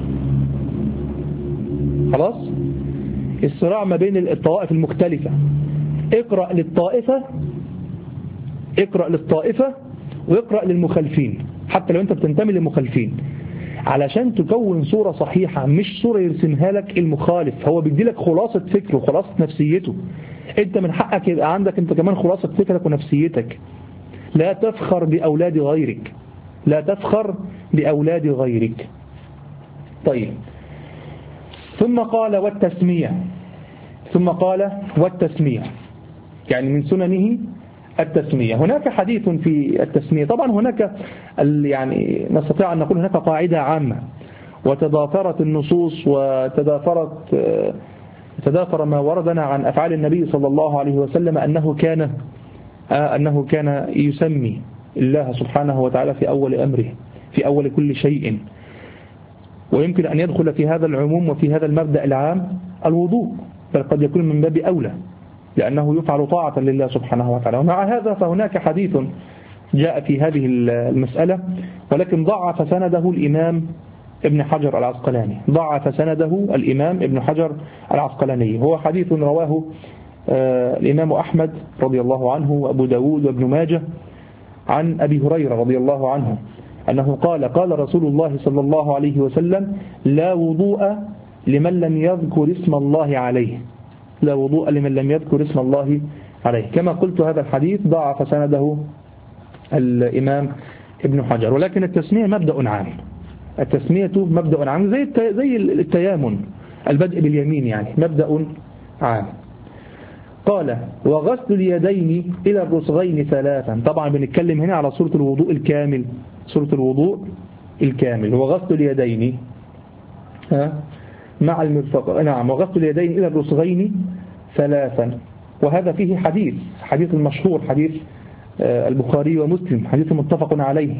خلاص. الصراع ما بين الطوائف المختلفة، اقرأ للطائفة اقرأ للطائفة واقرأ للمخالفين حتى لو انت بتنتمي للمخالفين، علشان تكون صورة صحيحة، مش صورة يرسمها لك المخالف. هو بيدي لك خلاصة فكره وخلاصة نفسيته، انت من حقك يبقى عندك انت كمان خلاصة فكرك ونفسيتك. لا تفخر بأولاد غيرك، لا تفخر بأولاد غيرك. طيب، ثم قال والتسمية، ثم قال والتسمية يعني من سننه التسمية. هناك حديث في التسمية، طبعا هناك يعني نستطيع أن نقول هناك قاعدة عامة، وتضافرت النصوص وتضافرت تضافر ما وردنا عن أفعال النبي صلى الله عليه وسلم أنه كان أنه كان يسمي الله سبحانه وتعالى في أول أمره، في أول كل شيء. ويمكن أن يدخل في هذا العموم وفي هذا المبدأ العام الوضوء، بل قد يكون من باب أولى لأنه يفعل طاعة لله سبحانه وتعالى. ومع هذا فهناك حديث جاء في هذه المسألة، ولكن ضعف سنده الإمام ابن حجر العسقلاني، ضعف سنده الإمام ابن حجر العسقلاني. هو حديث رواه الإمام أحمد رضي الله عنه وأبو داود وابن ماجه عن أبي هريرة رضي الله عنه أنه قال قال رسول الله صلى الله عليه وسلم لا وضوء لمن لم يذكر اسم الله عليه، لا وضوء لمن لم يذكر اسم الله عليه. كما قلت هذا الحديث ضعف سنده الإمام ابن حجر. ولكن التسمية مبدأ عام، التسمية مبدأ عام زي زي التيامن، البدء باليمين يعني مبدأ عام. قال وغسل اليدين إلى الرسغين ثلاثا. طبعا بنتكلم هنا على سورة الوضوء الكامل، سورة الوضوء الكامل. وغسل اليدين ها مع المرفق، نعم، وغسل اليدين إلى الرسغين ثلاثا. وهذا فيه حديث حديث المشهور، حديث البخاري ومسلم، حديث متفق عليه،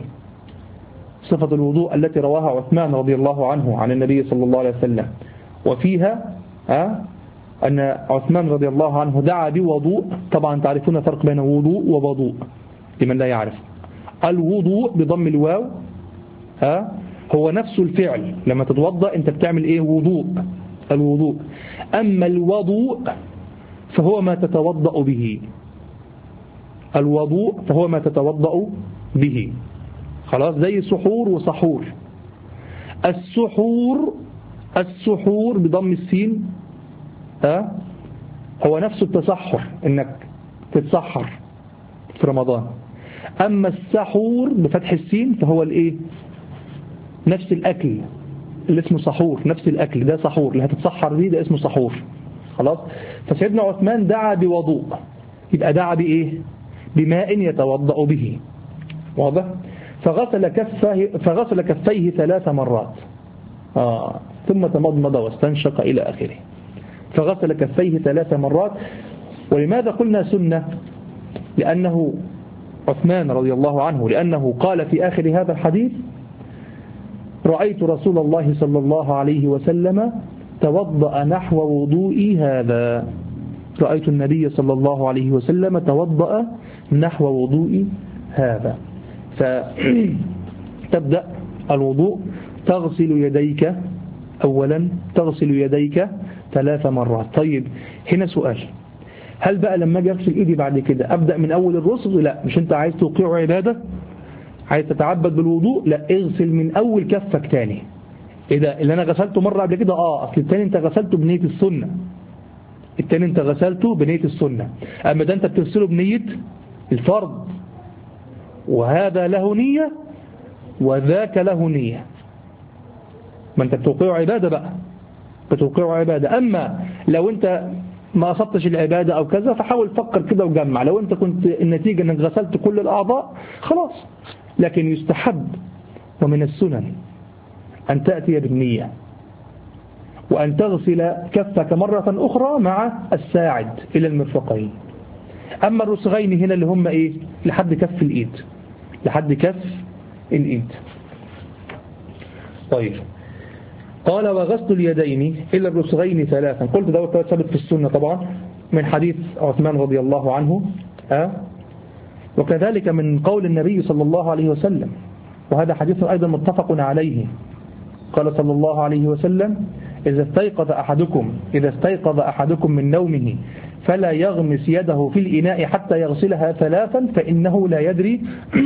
صفة الوضوء التي رواها عثمان رضي الله عنه عن النبي صلى الله عليه وسلم. وفيها ها أن عثمان رضي الله عنه دعا بوضوء. طبعا تعرفون فرق بين وضوء ووضوء لمن لا يعرف. الوضوء بضم الواو ها هو نفس الفعل، لما تتوضأ انت بتعمل ايه؟ وضوء، الوضوء. اما الوضوء فهو ما تتوضأ به، الوضوء فهو ما تتوضأ به. خلاص، زي سحور وسحور. السحور السحور بضم السين ها هو نفس التسحر، انك تتسحر في رمضان. اما السحور بفتح السين فهو الايه؟ نفس الأكل اللي اسمه سحور، نفس الأكل ده سحور اللي هتتسحر بيه، ده اسمه سحور. خلاص. فسيدنا عثمان دعا بوضوء، يبقى دعا بإيه؟ بماء يتوضأ به، واضح؟ فغسل كفيه فغسل كفيه ثلاث مرات آه. ثم تمضمض واستنشق إلى آخره. فغسل كفيه ثلاث مرات. ولماذا قلنا سنة؟ لأنه عثمان رضي الله عنه لأنه قال في آخر هذا الحديث رأيت رسول الله صلى الله عليه وسلم توضأ نحو وضوئي هذا، رأيت النبي صلى الله عليه وسلم توضأ نحو وضوئي هذا. فتبدأ الوضوء تغسل يديك أولا، تغسل يديك ثلاث مرات. طيب هنا سؤال، هل بقى لما اجي اغسل ايدي بعد كده ابدا من اول الرسغ؟ لا، مش انت عايز توقيع عباده، عايز تتعبد بالوضوء، لا، اغسل من اول كفك تاني. ايه ده اللي انا غسلته مره قبل كده؟ اه اصل التاني انت غسلته بنيه السنه، التاني انت غسلته بنيه السنه، اما ده انت بتغسله بنيه الفرض، وهذا له نيه وذاك له نيه. ما انت بتوقيع عباده بقى، بتوقيع عباده. اما لو انت ما أصبتش العبادة أو كذا فحاول تفكر كده وجمع. لو أنت كنت النتيجة أنك غسلت كل الأعضاء خلاص. لكن يستحب ومن السنن أن تأتي بالنية، وأن تغسل كفك مرة أخرى مع الساعد إلى المرفقين. أما الرسغين هنا اللي هم إيه؟ لحد كف الإيد، لحد كف الإيد. طيب قال وغسل اليدين إلى الرسغين ثلاثا. قلت ده ثابت في السنة طبعا من حديث عثمان رضي الله عنه، أه؟ وكذلك من قول النبي صلى الله عليه وسلم، وهذا حديث أيضا متفق عليه. قال صلى الله عليه وسلم إذا استيقظ أحدكم إذا استيقظ أحدكم من نومه فلا يغمس يده في الإناء حتى يغسلها ثلاثا فإنه لا يدري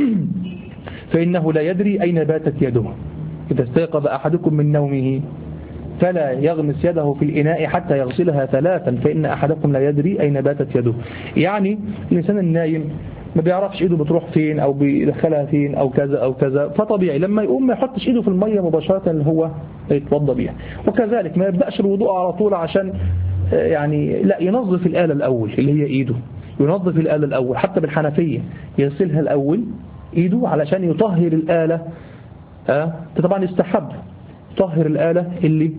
فإنه لا يدري أين باتت يده. إذا استيقظ أحدكم من نومه فلا يغمس يده في الإناء حتى يغسلها ثلاثا فإن أحدكم لا يدري أين باتت يده. يعني الإنسان النايم ما بيعرفش إيده بتروح فين أو بيدخلها فين أو كذا أو كذا، فطبيعي لما يقوم ما يحطش إيده في المية مباشرة اللي هو يتوضى بيها. وكذلك ما يبدأش الوضوء على طول عشان يعني لا، ينظف الآلة الأول اللي هي إيده، ينظف الآلة الأول حتى بالحنفية يغسلها الأول إيده علشان يطهر الآلة. أه؟ طبعا يستحب يطهر الآلة اللي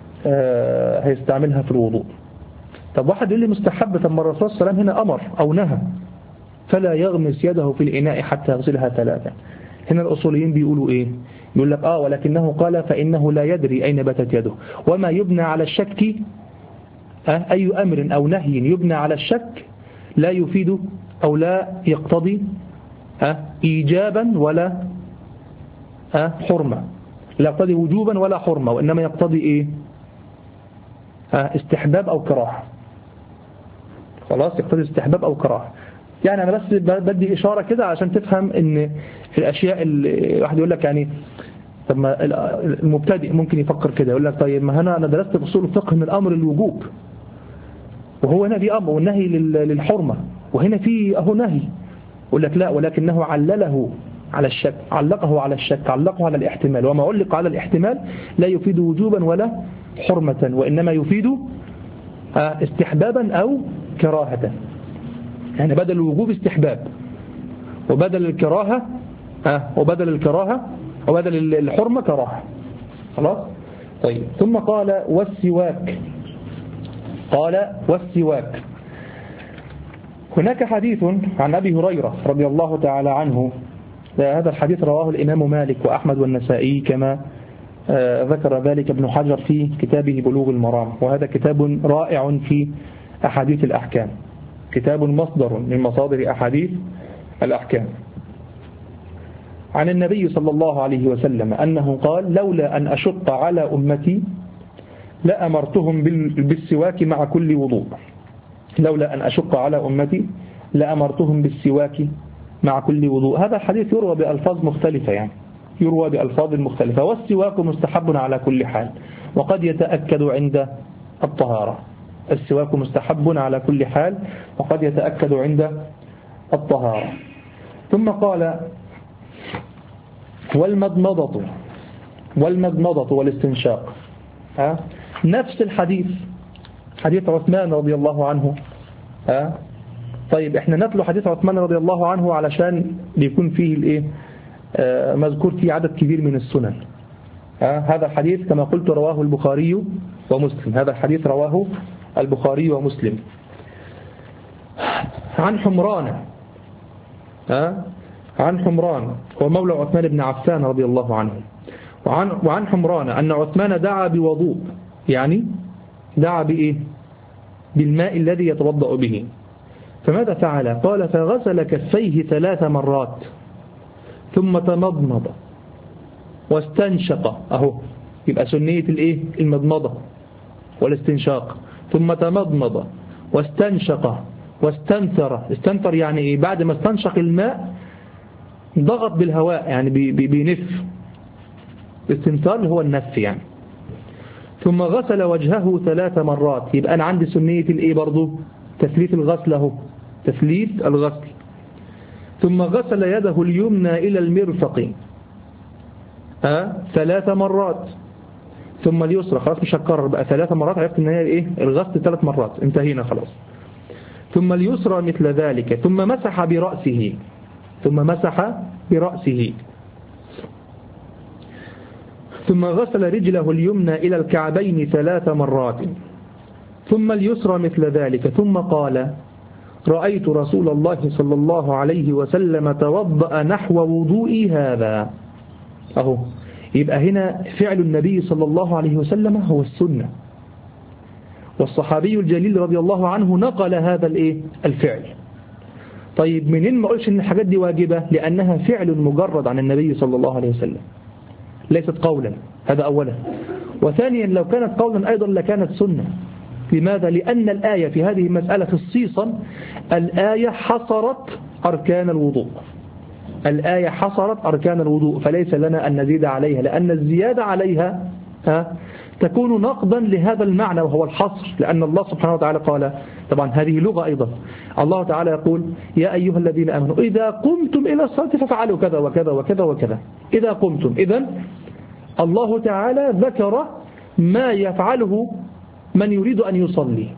أه هيستعملها في الوضوء. طب واحد يقول لي مستحب، طب ما الرسول صلى الله عليه وسلم هنا أمر أو نهى فلا يغمس يده في الإناء حتى يغسلها ثلاثا. هنا الأصوليين بيقولوا إيه؟ يقول لك آه ولكنه قال فإنه لا يدري أين باتت يده. وما يبنى على الشك أه؟ أي أمر أو نهي يبنى على الشك لا يفيد أو لا يقتضي أه؟ إيجابا ولا أه؟ حرمة، لا يقتضي وجوبا ولا حرمة، وإنما يقتضي إيه؟ أه؟ استحباب أو كراهة. خلاص، يقتضي استحباب أو كراهة. يعني أنا بس بدي إشارة كده عشان تفهم إن الأشياء اللي واحد يقول لك يعني طب ما المبتدئ ممكن يفكر كده يقول لك طيب ما هنا أنا درست أصول الفقه من الأمر الوجوب، وهو هنا في أمر والنهي للحرمة، وهنا في أهو نهي. يقول لك لا، ولكنه علله على الشك، علقه على الشك، علقه على الاحتمال، وما علق على الاحتمال لا يفيد وجوبا ولا حرمة، وإنما يفيد استحبابا أو كراهة. يعني بدل الوجوب استحباب، وبدل الكراهة آه وبدل الكراهة وبدل الحرمة كراهة. خلاص. طيب ثم قال والسواك، قال والسواك. هناك حديث عن أبي هريرة رضي الله تعالى عنه، هذا الحديث رواه الإمام مالك وأحمد والنسائي كما آه ذكر ذلك ابن حجر في كتابه بلوغ المرام، وهذا كتاب رائع في أحاديث الأحكام، كتاب مصدر من مصادر أحاديث الأحكام. عن النبي صلى الله عليه وسلم أنه قال لولا أن أشق على أمتي لأمرتهم بالسواك مع كل وضوء. لولا أن أشق على أمتي لأمرتهم بالسواك مع كل وضوء. هذا الحديث يروى بألفاظ مختلفة، يعني يروى بألفاظ مختلفة. والسواك مستحب على كل حال وقد يتأكد عند الطهارة. السواك مستحب على كل حال وقد يتأكد عند الطهارة. ثم قال والمضمضة والمضمضة والاستنشاق، ها؟ نفس الحديث، حديث عثمان رضي الله عنه. ها؟ طيب احنا نتلو حديث عثمان رضي الله عنه علشان بيكون فيه الايه آه مذكور فيه عدد كبير من السنن. ها؟ هذا الحديث كما قلت رواه البخاري ومسلم، هذا الحديث رواه البخاري ومسلم. عن حمران، ها؟ عن حمران هو مولى عثمان بن عفان رضي الله عنه. وعن, وعن حمران أن عثمان دعا بوضوء، يعني دعا بإيه؟ بالماء الذي يتوضأ به. فماذا فعل؟ قال فغسل كفيه ثلاث مرات ثم تمضمض واستنشق. أهو يبقى سنية الإيه؟ المضمضة والاستنشاق. ثم تمضمض واستنشق واستنثر. استنثر يعني إيه؟ بعد ما استنشق الماء ضغط بالهواء، يعني بي بي بينف. الاستنثار هو النف يعني. ثم غسل وجهه ثلاث مرات. يبقى أنا عندي سنية الإيه برضو؟ تثليث الغسل اهو، تثليث الغسل. ثم غسل يده اليمنى إلى المرفق أه؟ ثلاث مرات. ثم اليسرى، خلاص مش هكرر بقى، ثلاث مرات. عرفت ان هي ايه؟ الغسل ثلاث مرات، انتهينا خلاص. ثم اليسرى مثل ذلك. ثم مسح برأسه، ثم مسح برأسه. ثم غسل رجله اليمنى إلى الكعبين ثلاث مرات ثم اليسرى مثل ذلك ثم قال رأيت رسول الله صلى الله عليه وسلم توضأ نحو وضوئي هذا. أهو يبقى هنا فعل النبي صلى الله عليه وسلم هو السنة، والصحابي الجليل رضي الله عنه نقل هذا الايه الفعل. طيب منين ما قلش ان الحاجات دي واجبة؟ لأنها فعل مجرد عن النبي صلى الله عليه وسلم ليست قولا، هذا أولا. وثانيا لو كانت قولا أيضا لكانت سنة. لماذا؟ لأن الآية في هذه المسألة خصيصا الآية حصرت أركان الوضوء، الآية حصرت أركان الوضوء، فليس لنا أن نزيد عليها، لأن الزيادة عليها ها تكون نقضا لهذا المعنى وهو الحصر. لأن الله سبحانه وتعالى قال، طبعا هذه لغة أيضا، الله تعالى يقول يا أيها الذين آمنوا إذا قمتم إلى الصلاة ففعلوا كذا وكذا وكذا وكذا. إذا قمتم، إذن الله تعالى ذكر ما يفعله من يريد أن يصلي.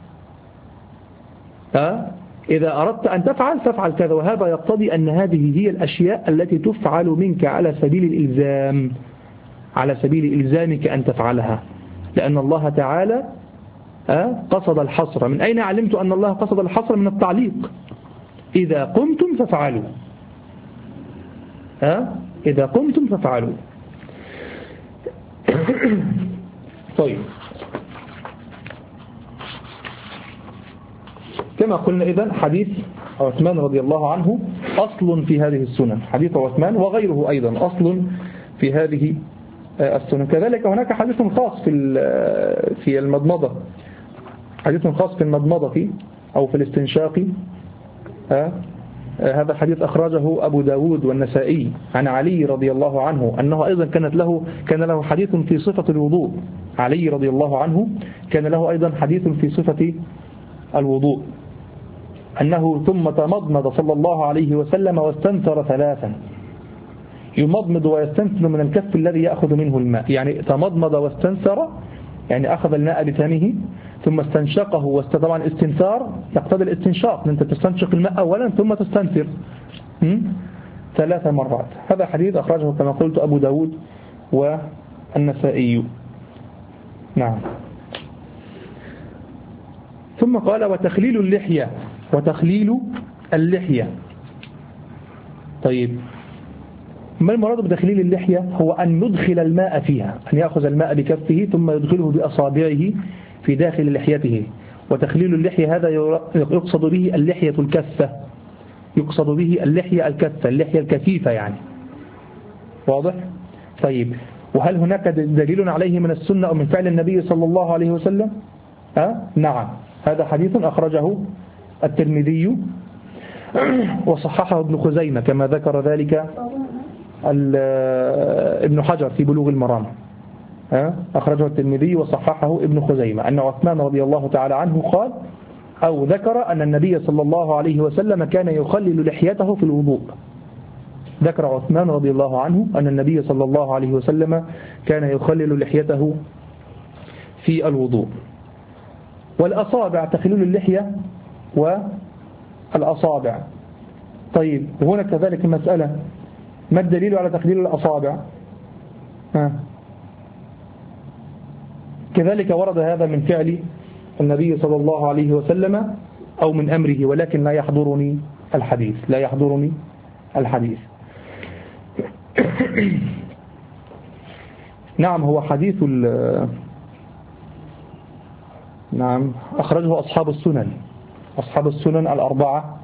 ها إذا أردت أن تفعل فافعل كذا، وهذا يقتضي أن هذه هي الأشياء التي تفعل منك على سبيل الإلزام، على سبيل إلزامك أن تفعلها، لأن الله تعالى قصد الحصر. من أين علمت أن الله قصد الحصر؟ من التعليق، إذا قمتم فافعلوا، ها إذا قمتم فافعلوا. طيب كما قلنا إذن حديث عثمان رضي الله عنه أصل في هذه السنن، حديث عثمان وغيره أيضا أصل في هذه السنن. كذلك هناك حديث خاص في في المضمضة، حديث خاص في المضمضة أو في الاستنشاق. هذا حديث أخرجه أبو داود والنسائي عن علي رضي الله عنه أنه أيضا كانت له كان له حديث في صفة الوضوء. علي رضي الله عنه كان له أيضا حديث في صفة الوضوء، أنه ثم تمضمض صلى الله عليه وسلم واستنثر ثلاثا. يمضمض ويستنثر من الكف الذي يأخذ منه الماء، يعني تمضمض واستنثر يعني أخذ الماء بفمه ثم استنشقه. وطبعا استنثار يقتضي الاستنشاق، أنت تستنشق الماء أولا ثم تستنثر ثلاث مرات. هذا حديث أخرجه كما قلت أبو داود والنسائي. نعم. ثم قال وتخليل اللحية، وتخليل اللحية. طيب ما المراد بتخليل اللحية؟ هو أن ندخل الماء فيها، أن يأخذ الماء بكفه ثم يدخله بأصابعه في داخل لحيته. وتخليل اللحية هذا يقصد به اللحية الكثة، يقصد به اللحية الكثة، اللحية الكثيفة يعني. واضح؟ طيب وهل هناك دليل عليه من السنة أو من فعل النبي صلى الله عليه وسلم؟ أه؟ نعم، هذا حديث أخرجه الترمذي وصححه ابن خزيمة كما ذكر ذلك ابن حجر في بلوغ المرام. أخرجه الترمذي وصححه ابن خزيمة أن عثمان رضي الله تعالى عنه قال أو ذكر أن النبي صلى الله عليه وسلم كان يخلل لحيته في الوضوء. ذكر عثمان رضي الله عنه أن النبي صلى الله عليه وسلم كان يخلل لحيته في الوضوء. والأصابع، تخليل اللحية والأصابع. طيب هنا كذلك مسألة، ما الدليل على تخليل الأصابع؟ ها. كذلك ورد هذا من فعل النبي صلى الله عليه وسلم أو من أمره، ولكن لا يحضرني الحديث، لا يحضرني الحديث. نعم هو حديث نعم أخرجه أصحاب السنن، أصحاب السنن الأربعة،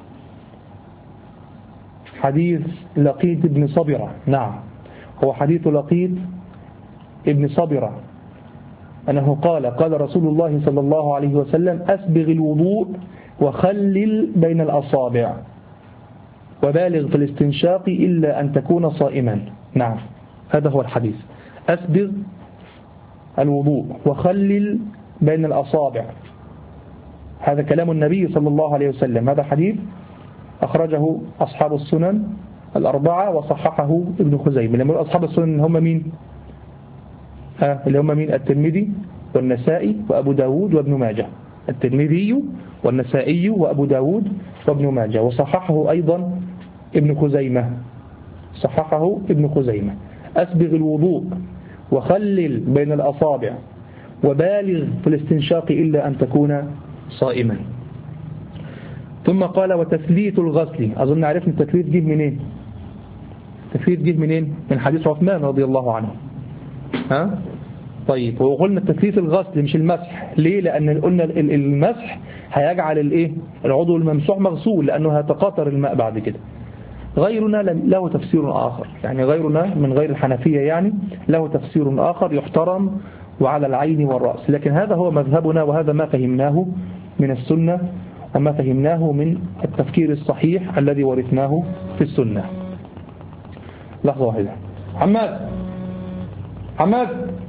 حديث لقيط ابن صبرة. نعم هو حديث لقيط ابن صبرة أنه قال قال رسول الله صلى الله عليه وسلم أسبغ الوضوء وخلل بين الأصابع وبالغ في الاستنشاق إلا أن تكون صائما. نعم هذا هو الحديث، أسبغ الوضوء وخلل بين الأصابع، هذا كلام النبي صلى الله عليه وسلم. هذا حديث أخرجه أصحاب السنن الأربعة وصححه ابن خزيمة. لما يقول أصحاب السنن هم مين؟ ها اللي هم مين؟ الترمذي والنسائي وأبو داود وابن ماجه. الترمذي والنسائي وأبو داود وابن ماجه، وصححه أيضا ابن خزيمة، صححه ابن خزيمة. أسبغ الوضوء وخلل بين الأصابع وبالغ في الاستنشاق إلا أن تكون صائما. ثم قال وتثليث الغسل. أظن عرفنا التثليث جه منين؟ التثليث جه منين؟ من حديث عثمان رضي الله عنه. ها؟ طيب وقلنا التثليث الغسل مش المسح. ليه؟ لأن قلنا المسح هيجعل الايه العضو الممسوح مغسول، لأنه هيتقاطر الماء بعد كده. غيرنا له تفسير آخر، يعني غيرنا من غير الحنفية يعني له تفسير آخر يحترم وعلى العين والرأس، لكن هذا هو مذهبنا وهذا ما فهمناه من السنة وما فهمناه من التفكير الصحيح الذي ورثناه في السنة. لحظة واحدة. حماد حماد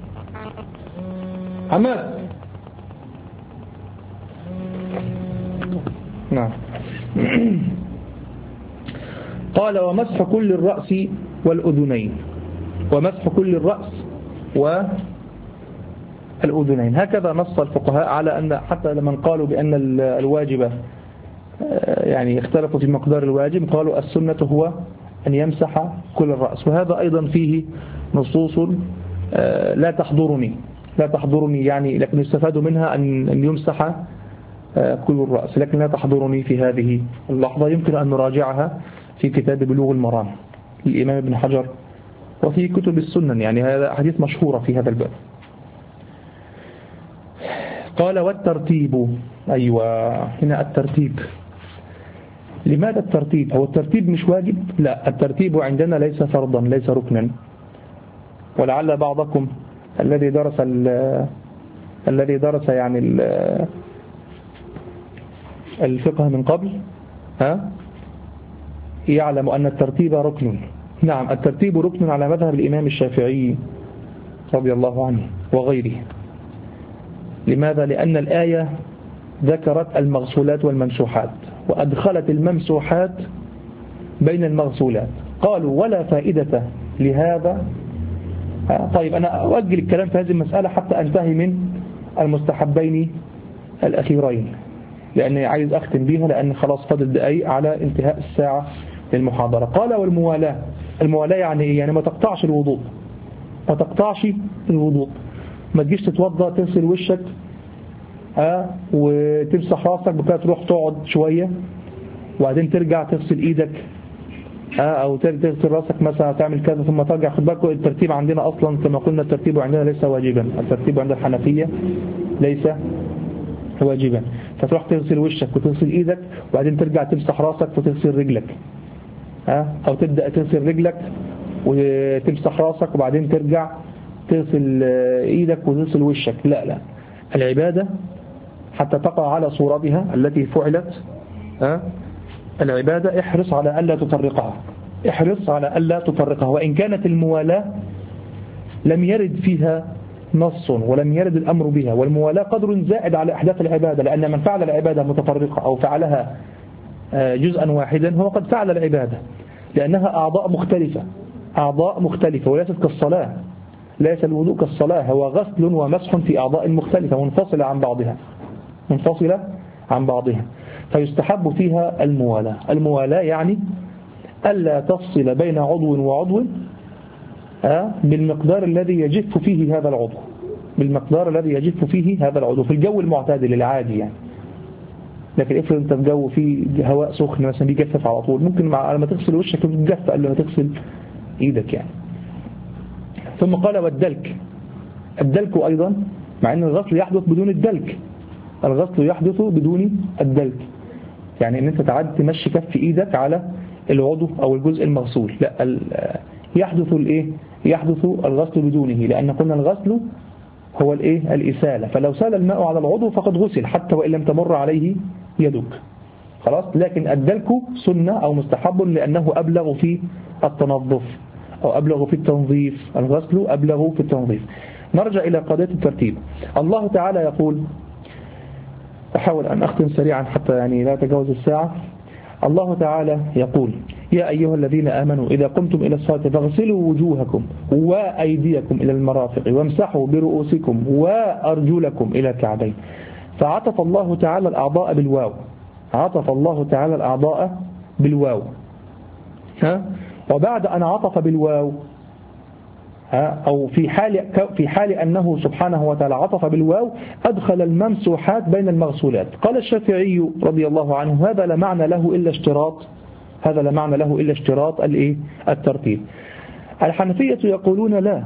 حماد نعم. قال ومسح كل الرأس والأذنين. ومسح كل الرأس والأذنين، هكذا نص الفقهاء على أن حتى لمن قالوا بأن الواجب يعني اختلفوا في مقدار الواجب، قالوا السنة هو أن يمسح كل الرأس، وهذا أيضا فيه نصوص لا تحضرني لا تحضرني يعني لكن يستفاد منها أن يمسح كل الرأس، لكن لا تحضرني في هذه اللحظة. يمكن أن نراجعها في كتاب بلوغ المرام للإمام ابن حجر وفي كتب السنن، يعني هذا حديث مشهورة في هذا الباب. قال والترتيب. أيوة هنا الترتيب. لماذا الترتيب؟ هو الترتيب مش واجب؟ لا، الترتيب عندنا ليس فرضا ليس ركنا، ولعل بعضكم الذي درس الذي درس يعني الفقه من قبل ها يعلم أن الترتيب ركن. نعم الترتيب ركن على مذهب الإمام الشافعي رضي الله عنه وغيره. لماذا؟ لأن الآية ذكرت المغسولات والممسوحات وأدخلت الممسوحات بين المغسولات. قالوا ولا فائدة لهذا. طيب أنا أؤجل الكلام في هذه المسألة حتى أنتهي من المستحبين الأخيرين، لأني عايز أختم بيها لأن خلاص فاضل دقايق على انتهاء الساعة للمحاضرة. قال والموالاة. الموالاة يعني إيه؟ يعني ما تقطعش الوضوء ما تقطعش الوضوء ما تجيش تتوضأ تغسل وشك ها وتمسح راسك بكده تروح تقعد شوية وبعدين ترجع تغسل إيدك ها أو تغسل راسك مثلا تعمل كذا ثم ترجع. خد بالك الترتيب عندنا أصلا كما قلنا الترتيب عندنا ليس واجبا، الترتيب عند الحنفية ليس واجبا. فتروح تغسل وشك وتغسل إيدك وبعدين ترجع تمسح راسك وتغسل رجلك ها أو تبدأ تغسل رجلك وتمسح راسك وبعدين ترجع تغسل إيدك وتغسل وشك. لا لا، العبادة حتى تقع على صورتها التي فعلت ها العبادة احرص على ألا تطرقها احرص على ألا تطرقها وإن كانت الموالاة لم يرد فيها نص ولم يرد الأمر بها، والموالاة قدر زائد على أحداث العبادة، لأن من فعل العبادة متفرقة أو فعلها جزءا واحدا هو قد فعل العبادة، لأنها أعضاء مختلفة أعضاء مختلفة وليست كالصلاة. ليس الوضوء كالصلاة، هو غسل ومسح في أعضاء مختلفة منفصلة عن بعضها منفصلة عن بعضها فيستحب فيها الموالاة. الموالاة يعني ألا تفصل بين عضو وعضو بالمقدار الذي يجف فيه هذا العضو بالمقدار الذي يجف فيه هذا العضو في الجو المعتدل العادي يعني. لكن افرض انت في جو فيه هواء سخن مثلا بيجفف على طول، ممكن مع لما تغسل وشك بتجف قبل ما تغسل ايدك يعني. ثم قال والدلك. الدلك أيضا مع أن الغسل يحدث بدون الدلك الغسل يحدث بدون الدلك، يعني أن أنت تعد تمشي كف إيدك على العضو أو الجزء المغسول، لا يحدث الإيه يحدث الغسل بدونه، لأن قلنا الغسل هو الإيه الإسالة، فلو سال الماء على العضو فقد غسل حتى وإن لم تمر عليه يدك خلاص. لكن الدلك سنة أو مستحب لأنه أبلغ في التنظف أو أبلغ في التنظيف. الغسل أبلغ في التنظيف. نرجع إلى قضية الترتيب. الله تعالى يقول، أحاول أن أختم سريعا حتى يعني لا تجاوز الساعة. الله تعالى يقول يا أيها الذين آمنوا إذا قمتم إلى الصلاة فاغسلوا وجوهكم وأيديكم إلى المرافق وامسحوا برؤوسكم وأرجلكم إلى الكعبين. فعطف الله تعالى الأعضاء بالواو عطف الله تعالى الأعضاء بالواو ها وبعد أن عطف بالواو أو في حال في حال أنه سبحانه وتعالى عطف بالواو أدخل الممسوحات بين المغسولات. قال الشافعي رضي الله عنه هذا لا معنى له إلا اشتراط هذا لا معنى له إلا اشتراط الإيه الترتيب. الحنفية يقولون لا،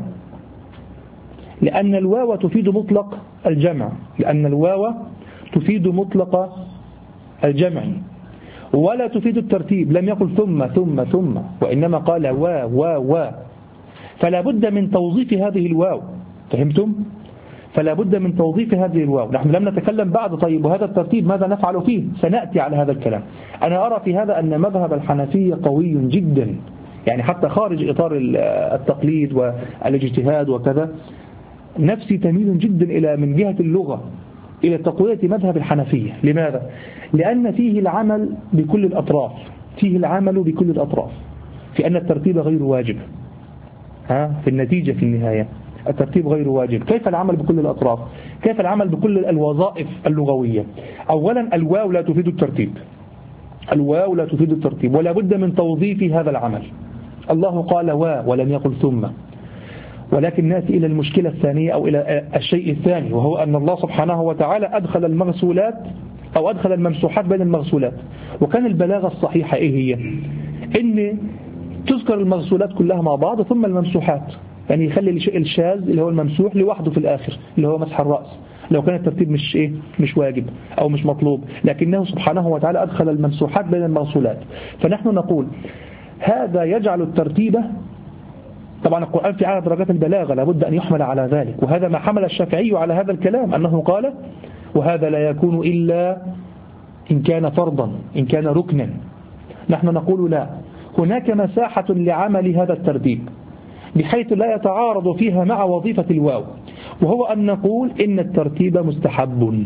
لأن الواو تفيد مطلق الجمع لأن الواو تفيد مطلق الجمع ولا تفيد الترتيب. لم يقل ثم ثم ثم وإنما قال وا وا وا، فلا بد من توظيف هذه الواو. فهمتم؟ فلا بد من توظيف هذه الواو. نحن لم نتكلم بعد. طيب وهذا الترتيب ماذا نفعل فيه؟ سنأتي على هذا الكلام. أنا أرى في هذا أن مذهب الحنفية قوي جدا، يعني حتى خارج إطار التقليد والاجتهاد وكذا، نفسي تميل جدا إلى من جهة اللغة إلى تقوية مذهب الحنفية. لماذا؟ لأن فيه العمل بكل الأطراف فيه العمل بكل الأطراف في أن الترتيب غير واجب. ها في النتيجة في النهاية الترتيب غير واجب. كيف العمل بكل الأطراف؟ كيف العمل بكل الوظائف اللغوية؟ أولا الواو لا تفيد الترتيب الواو لا تفيد الترتيب ولا بد من توظيف هذا العمل. الله قال وا ولم يقل ثم. ولكن نأتي إلى المشكلة الثانية أو إلى الشيء الثاني، وهو أن الله سبحانه وتعالى أدخل المغسولات أو أدخل الممسوحات بين المغسولات. وكان البلاغة الصحيحة إيه هي؟ إن تذكر المغسولات كلها مع بعض ثم الممسوحات، يعني يخلي الشيء الشاذ اللي هو الممسوح لوحده في الآخر اللي هو مسح الرأس، لو كان الترتيب مش إيه مش واجب أو مش مطلوب، لكنه سبحانه وتعالى أدخل الممسوحات بين المغسولات. فنحن نقول هذا يجعل الترتيب، طبعا القرآن في أعلى درجات البلاغة لابد أن يحمل على ذلك، وهذا ما حمل الشافعي على هذا الكلام أنه قال وهذا لا يكون إلا إن كان فرضا إن كان ركنا. نحن نقول لا، هناك مساحة لعمل هذا الترتيب بحيث لا يتعارض فيها مع وظيفة الواو، وهو أن نقول إن الترتيب مستحب.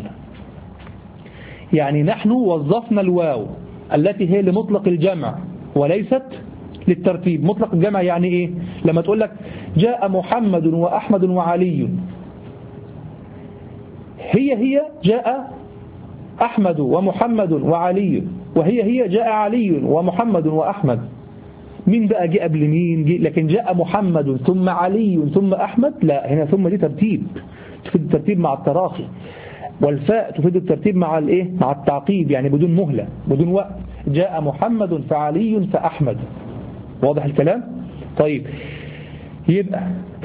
يعني نحن وظفنا الواو التي هي لمطلق الجمع وليست للترتيب. مطلق الجمع يعني إيه؟ لما تقول لك جاء محمد وأحمد وعلي، هي هي جاء أحمد ومحمد وعلي، وهي هي جاء علي ومحمد وأحمد. مين بقى جاء قبل مين؟ جاء لكن جاء محمد ثم علي ثم أحمد، لا، هنا ثم دي ترتيب، تفيد الترتيب مع التراخي، والفاء تفيد الترتيب مع الايه مع التعقيب، يعني بدون مهلة بدون وقت. جاء محمد فعلي فأحمد. واضح الكلام؟ طيب يبقى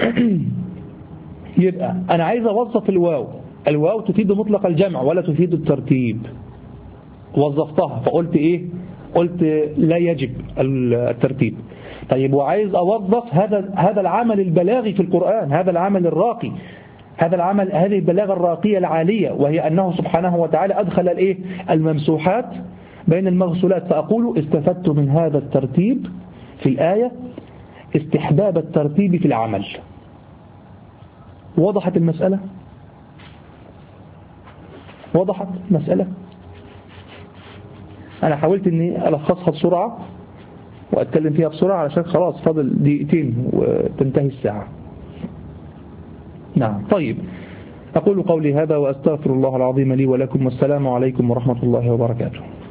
يبقى أنا عايز أوظف الواو. الواو تفيد مطلق الجمع ولا تفيد الترتيب. وظفتها فقلت إيه؟ قلت لا يجب الترتيب. طيب وعايز أوظف هذا هذا العمل البلاغي في القرآن، هذا العمل الراقي، هذا العمل هذه البلاغة الراقية العالية، وهي أنه سبحانه وتعالى أدخل الإيه الممسوحات بين المغسولات. فأقول استفدت من هذا الترتيب في الآية استحباب الترتيب في العمل. وضحت المسألة؟ وضحت المسألة؟ أنا حاولت أني ألخصها بسرعة وأتكلم فيها بسرعة علشان خلاص فاضل دقيقتين وتنتهي الساعة. نعم. طيب أقول قولي هذا وأستغفر الله العظيم لي ولكم، والسلام عليكم ورحمة الله وبركاته.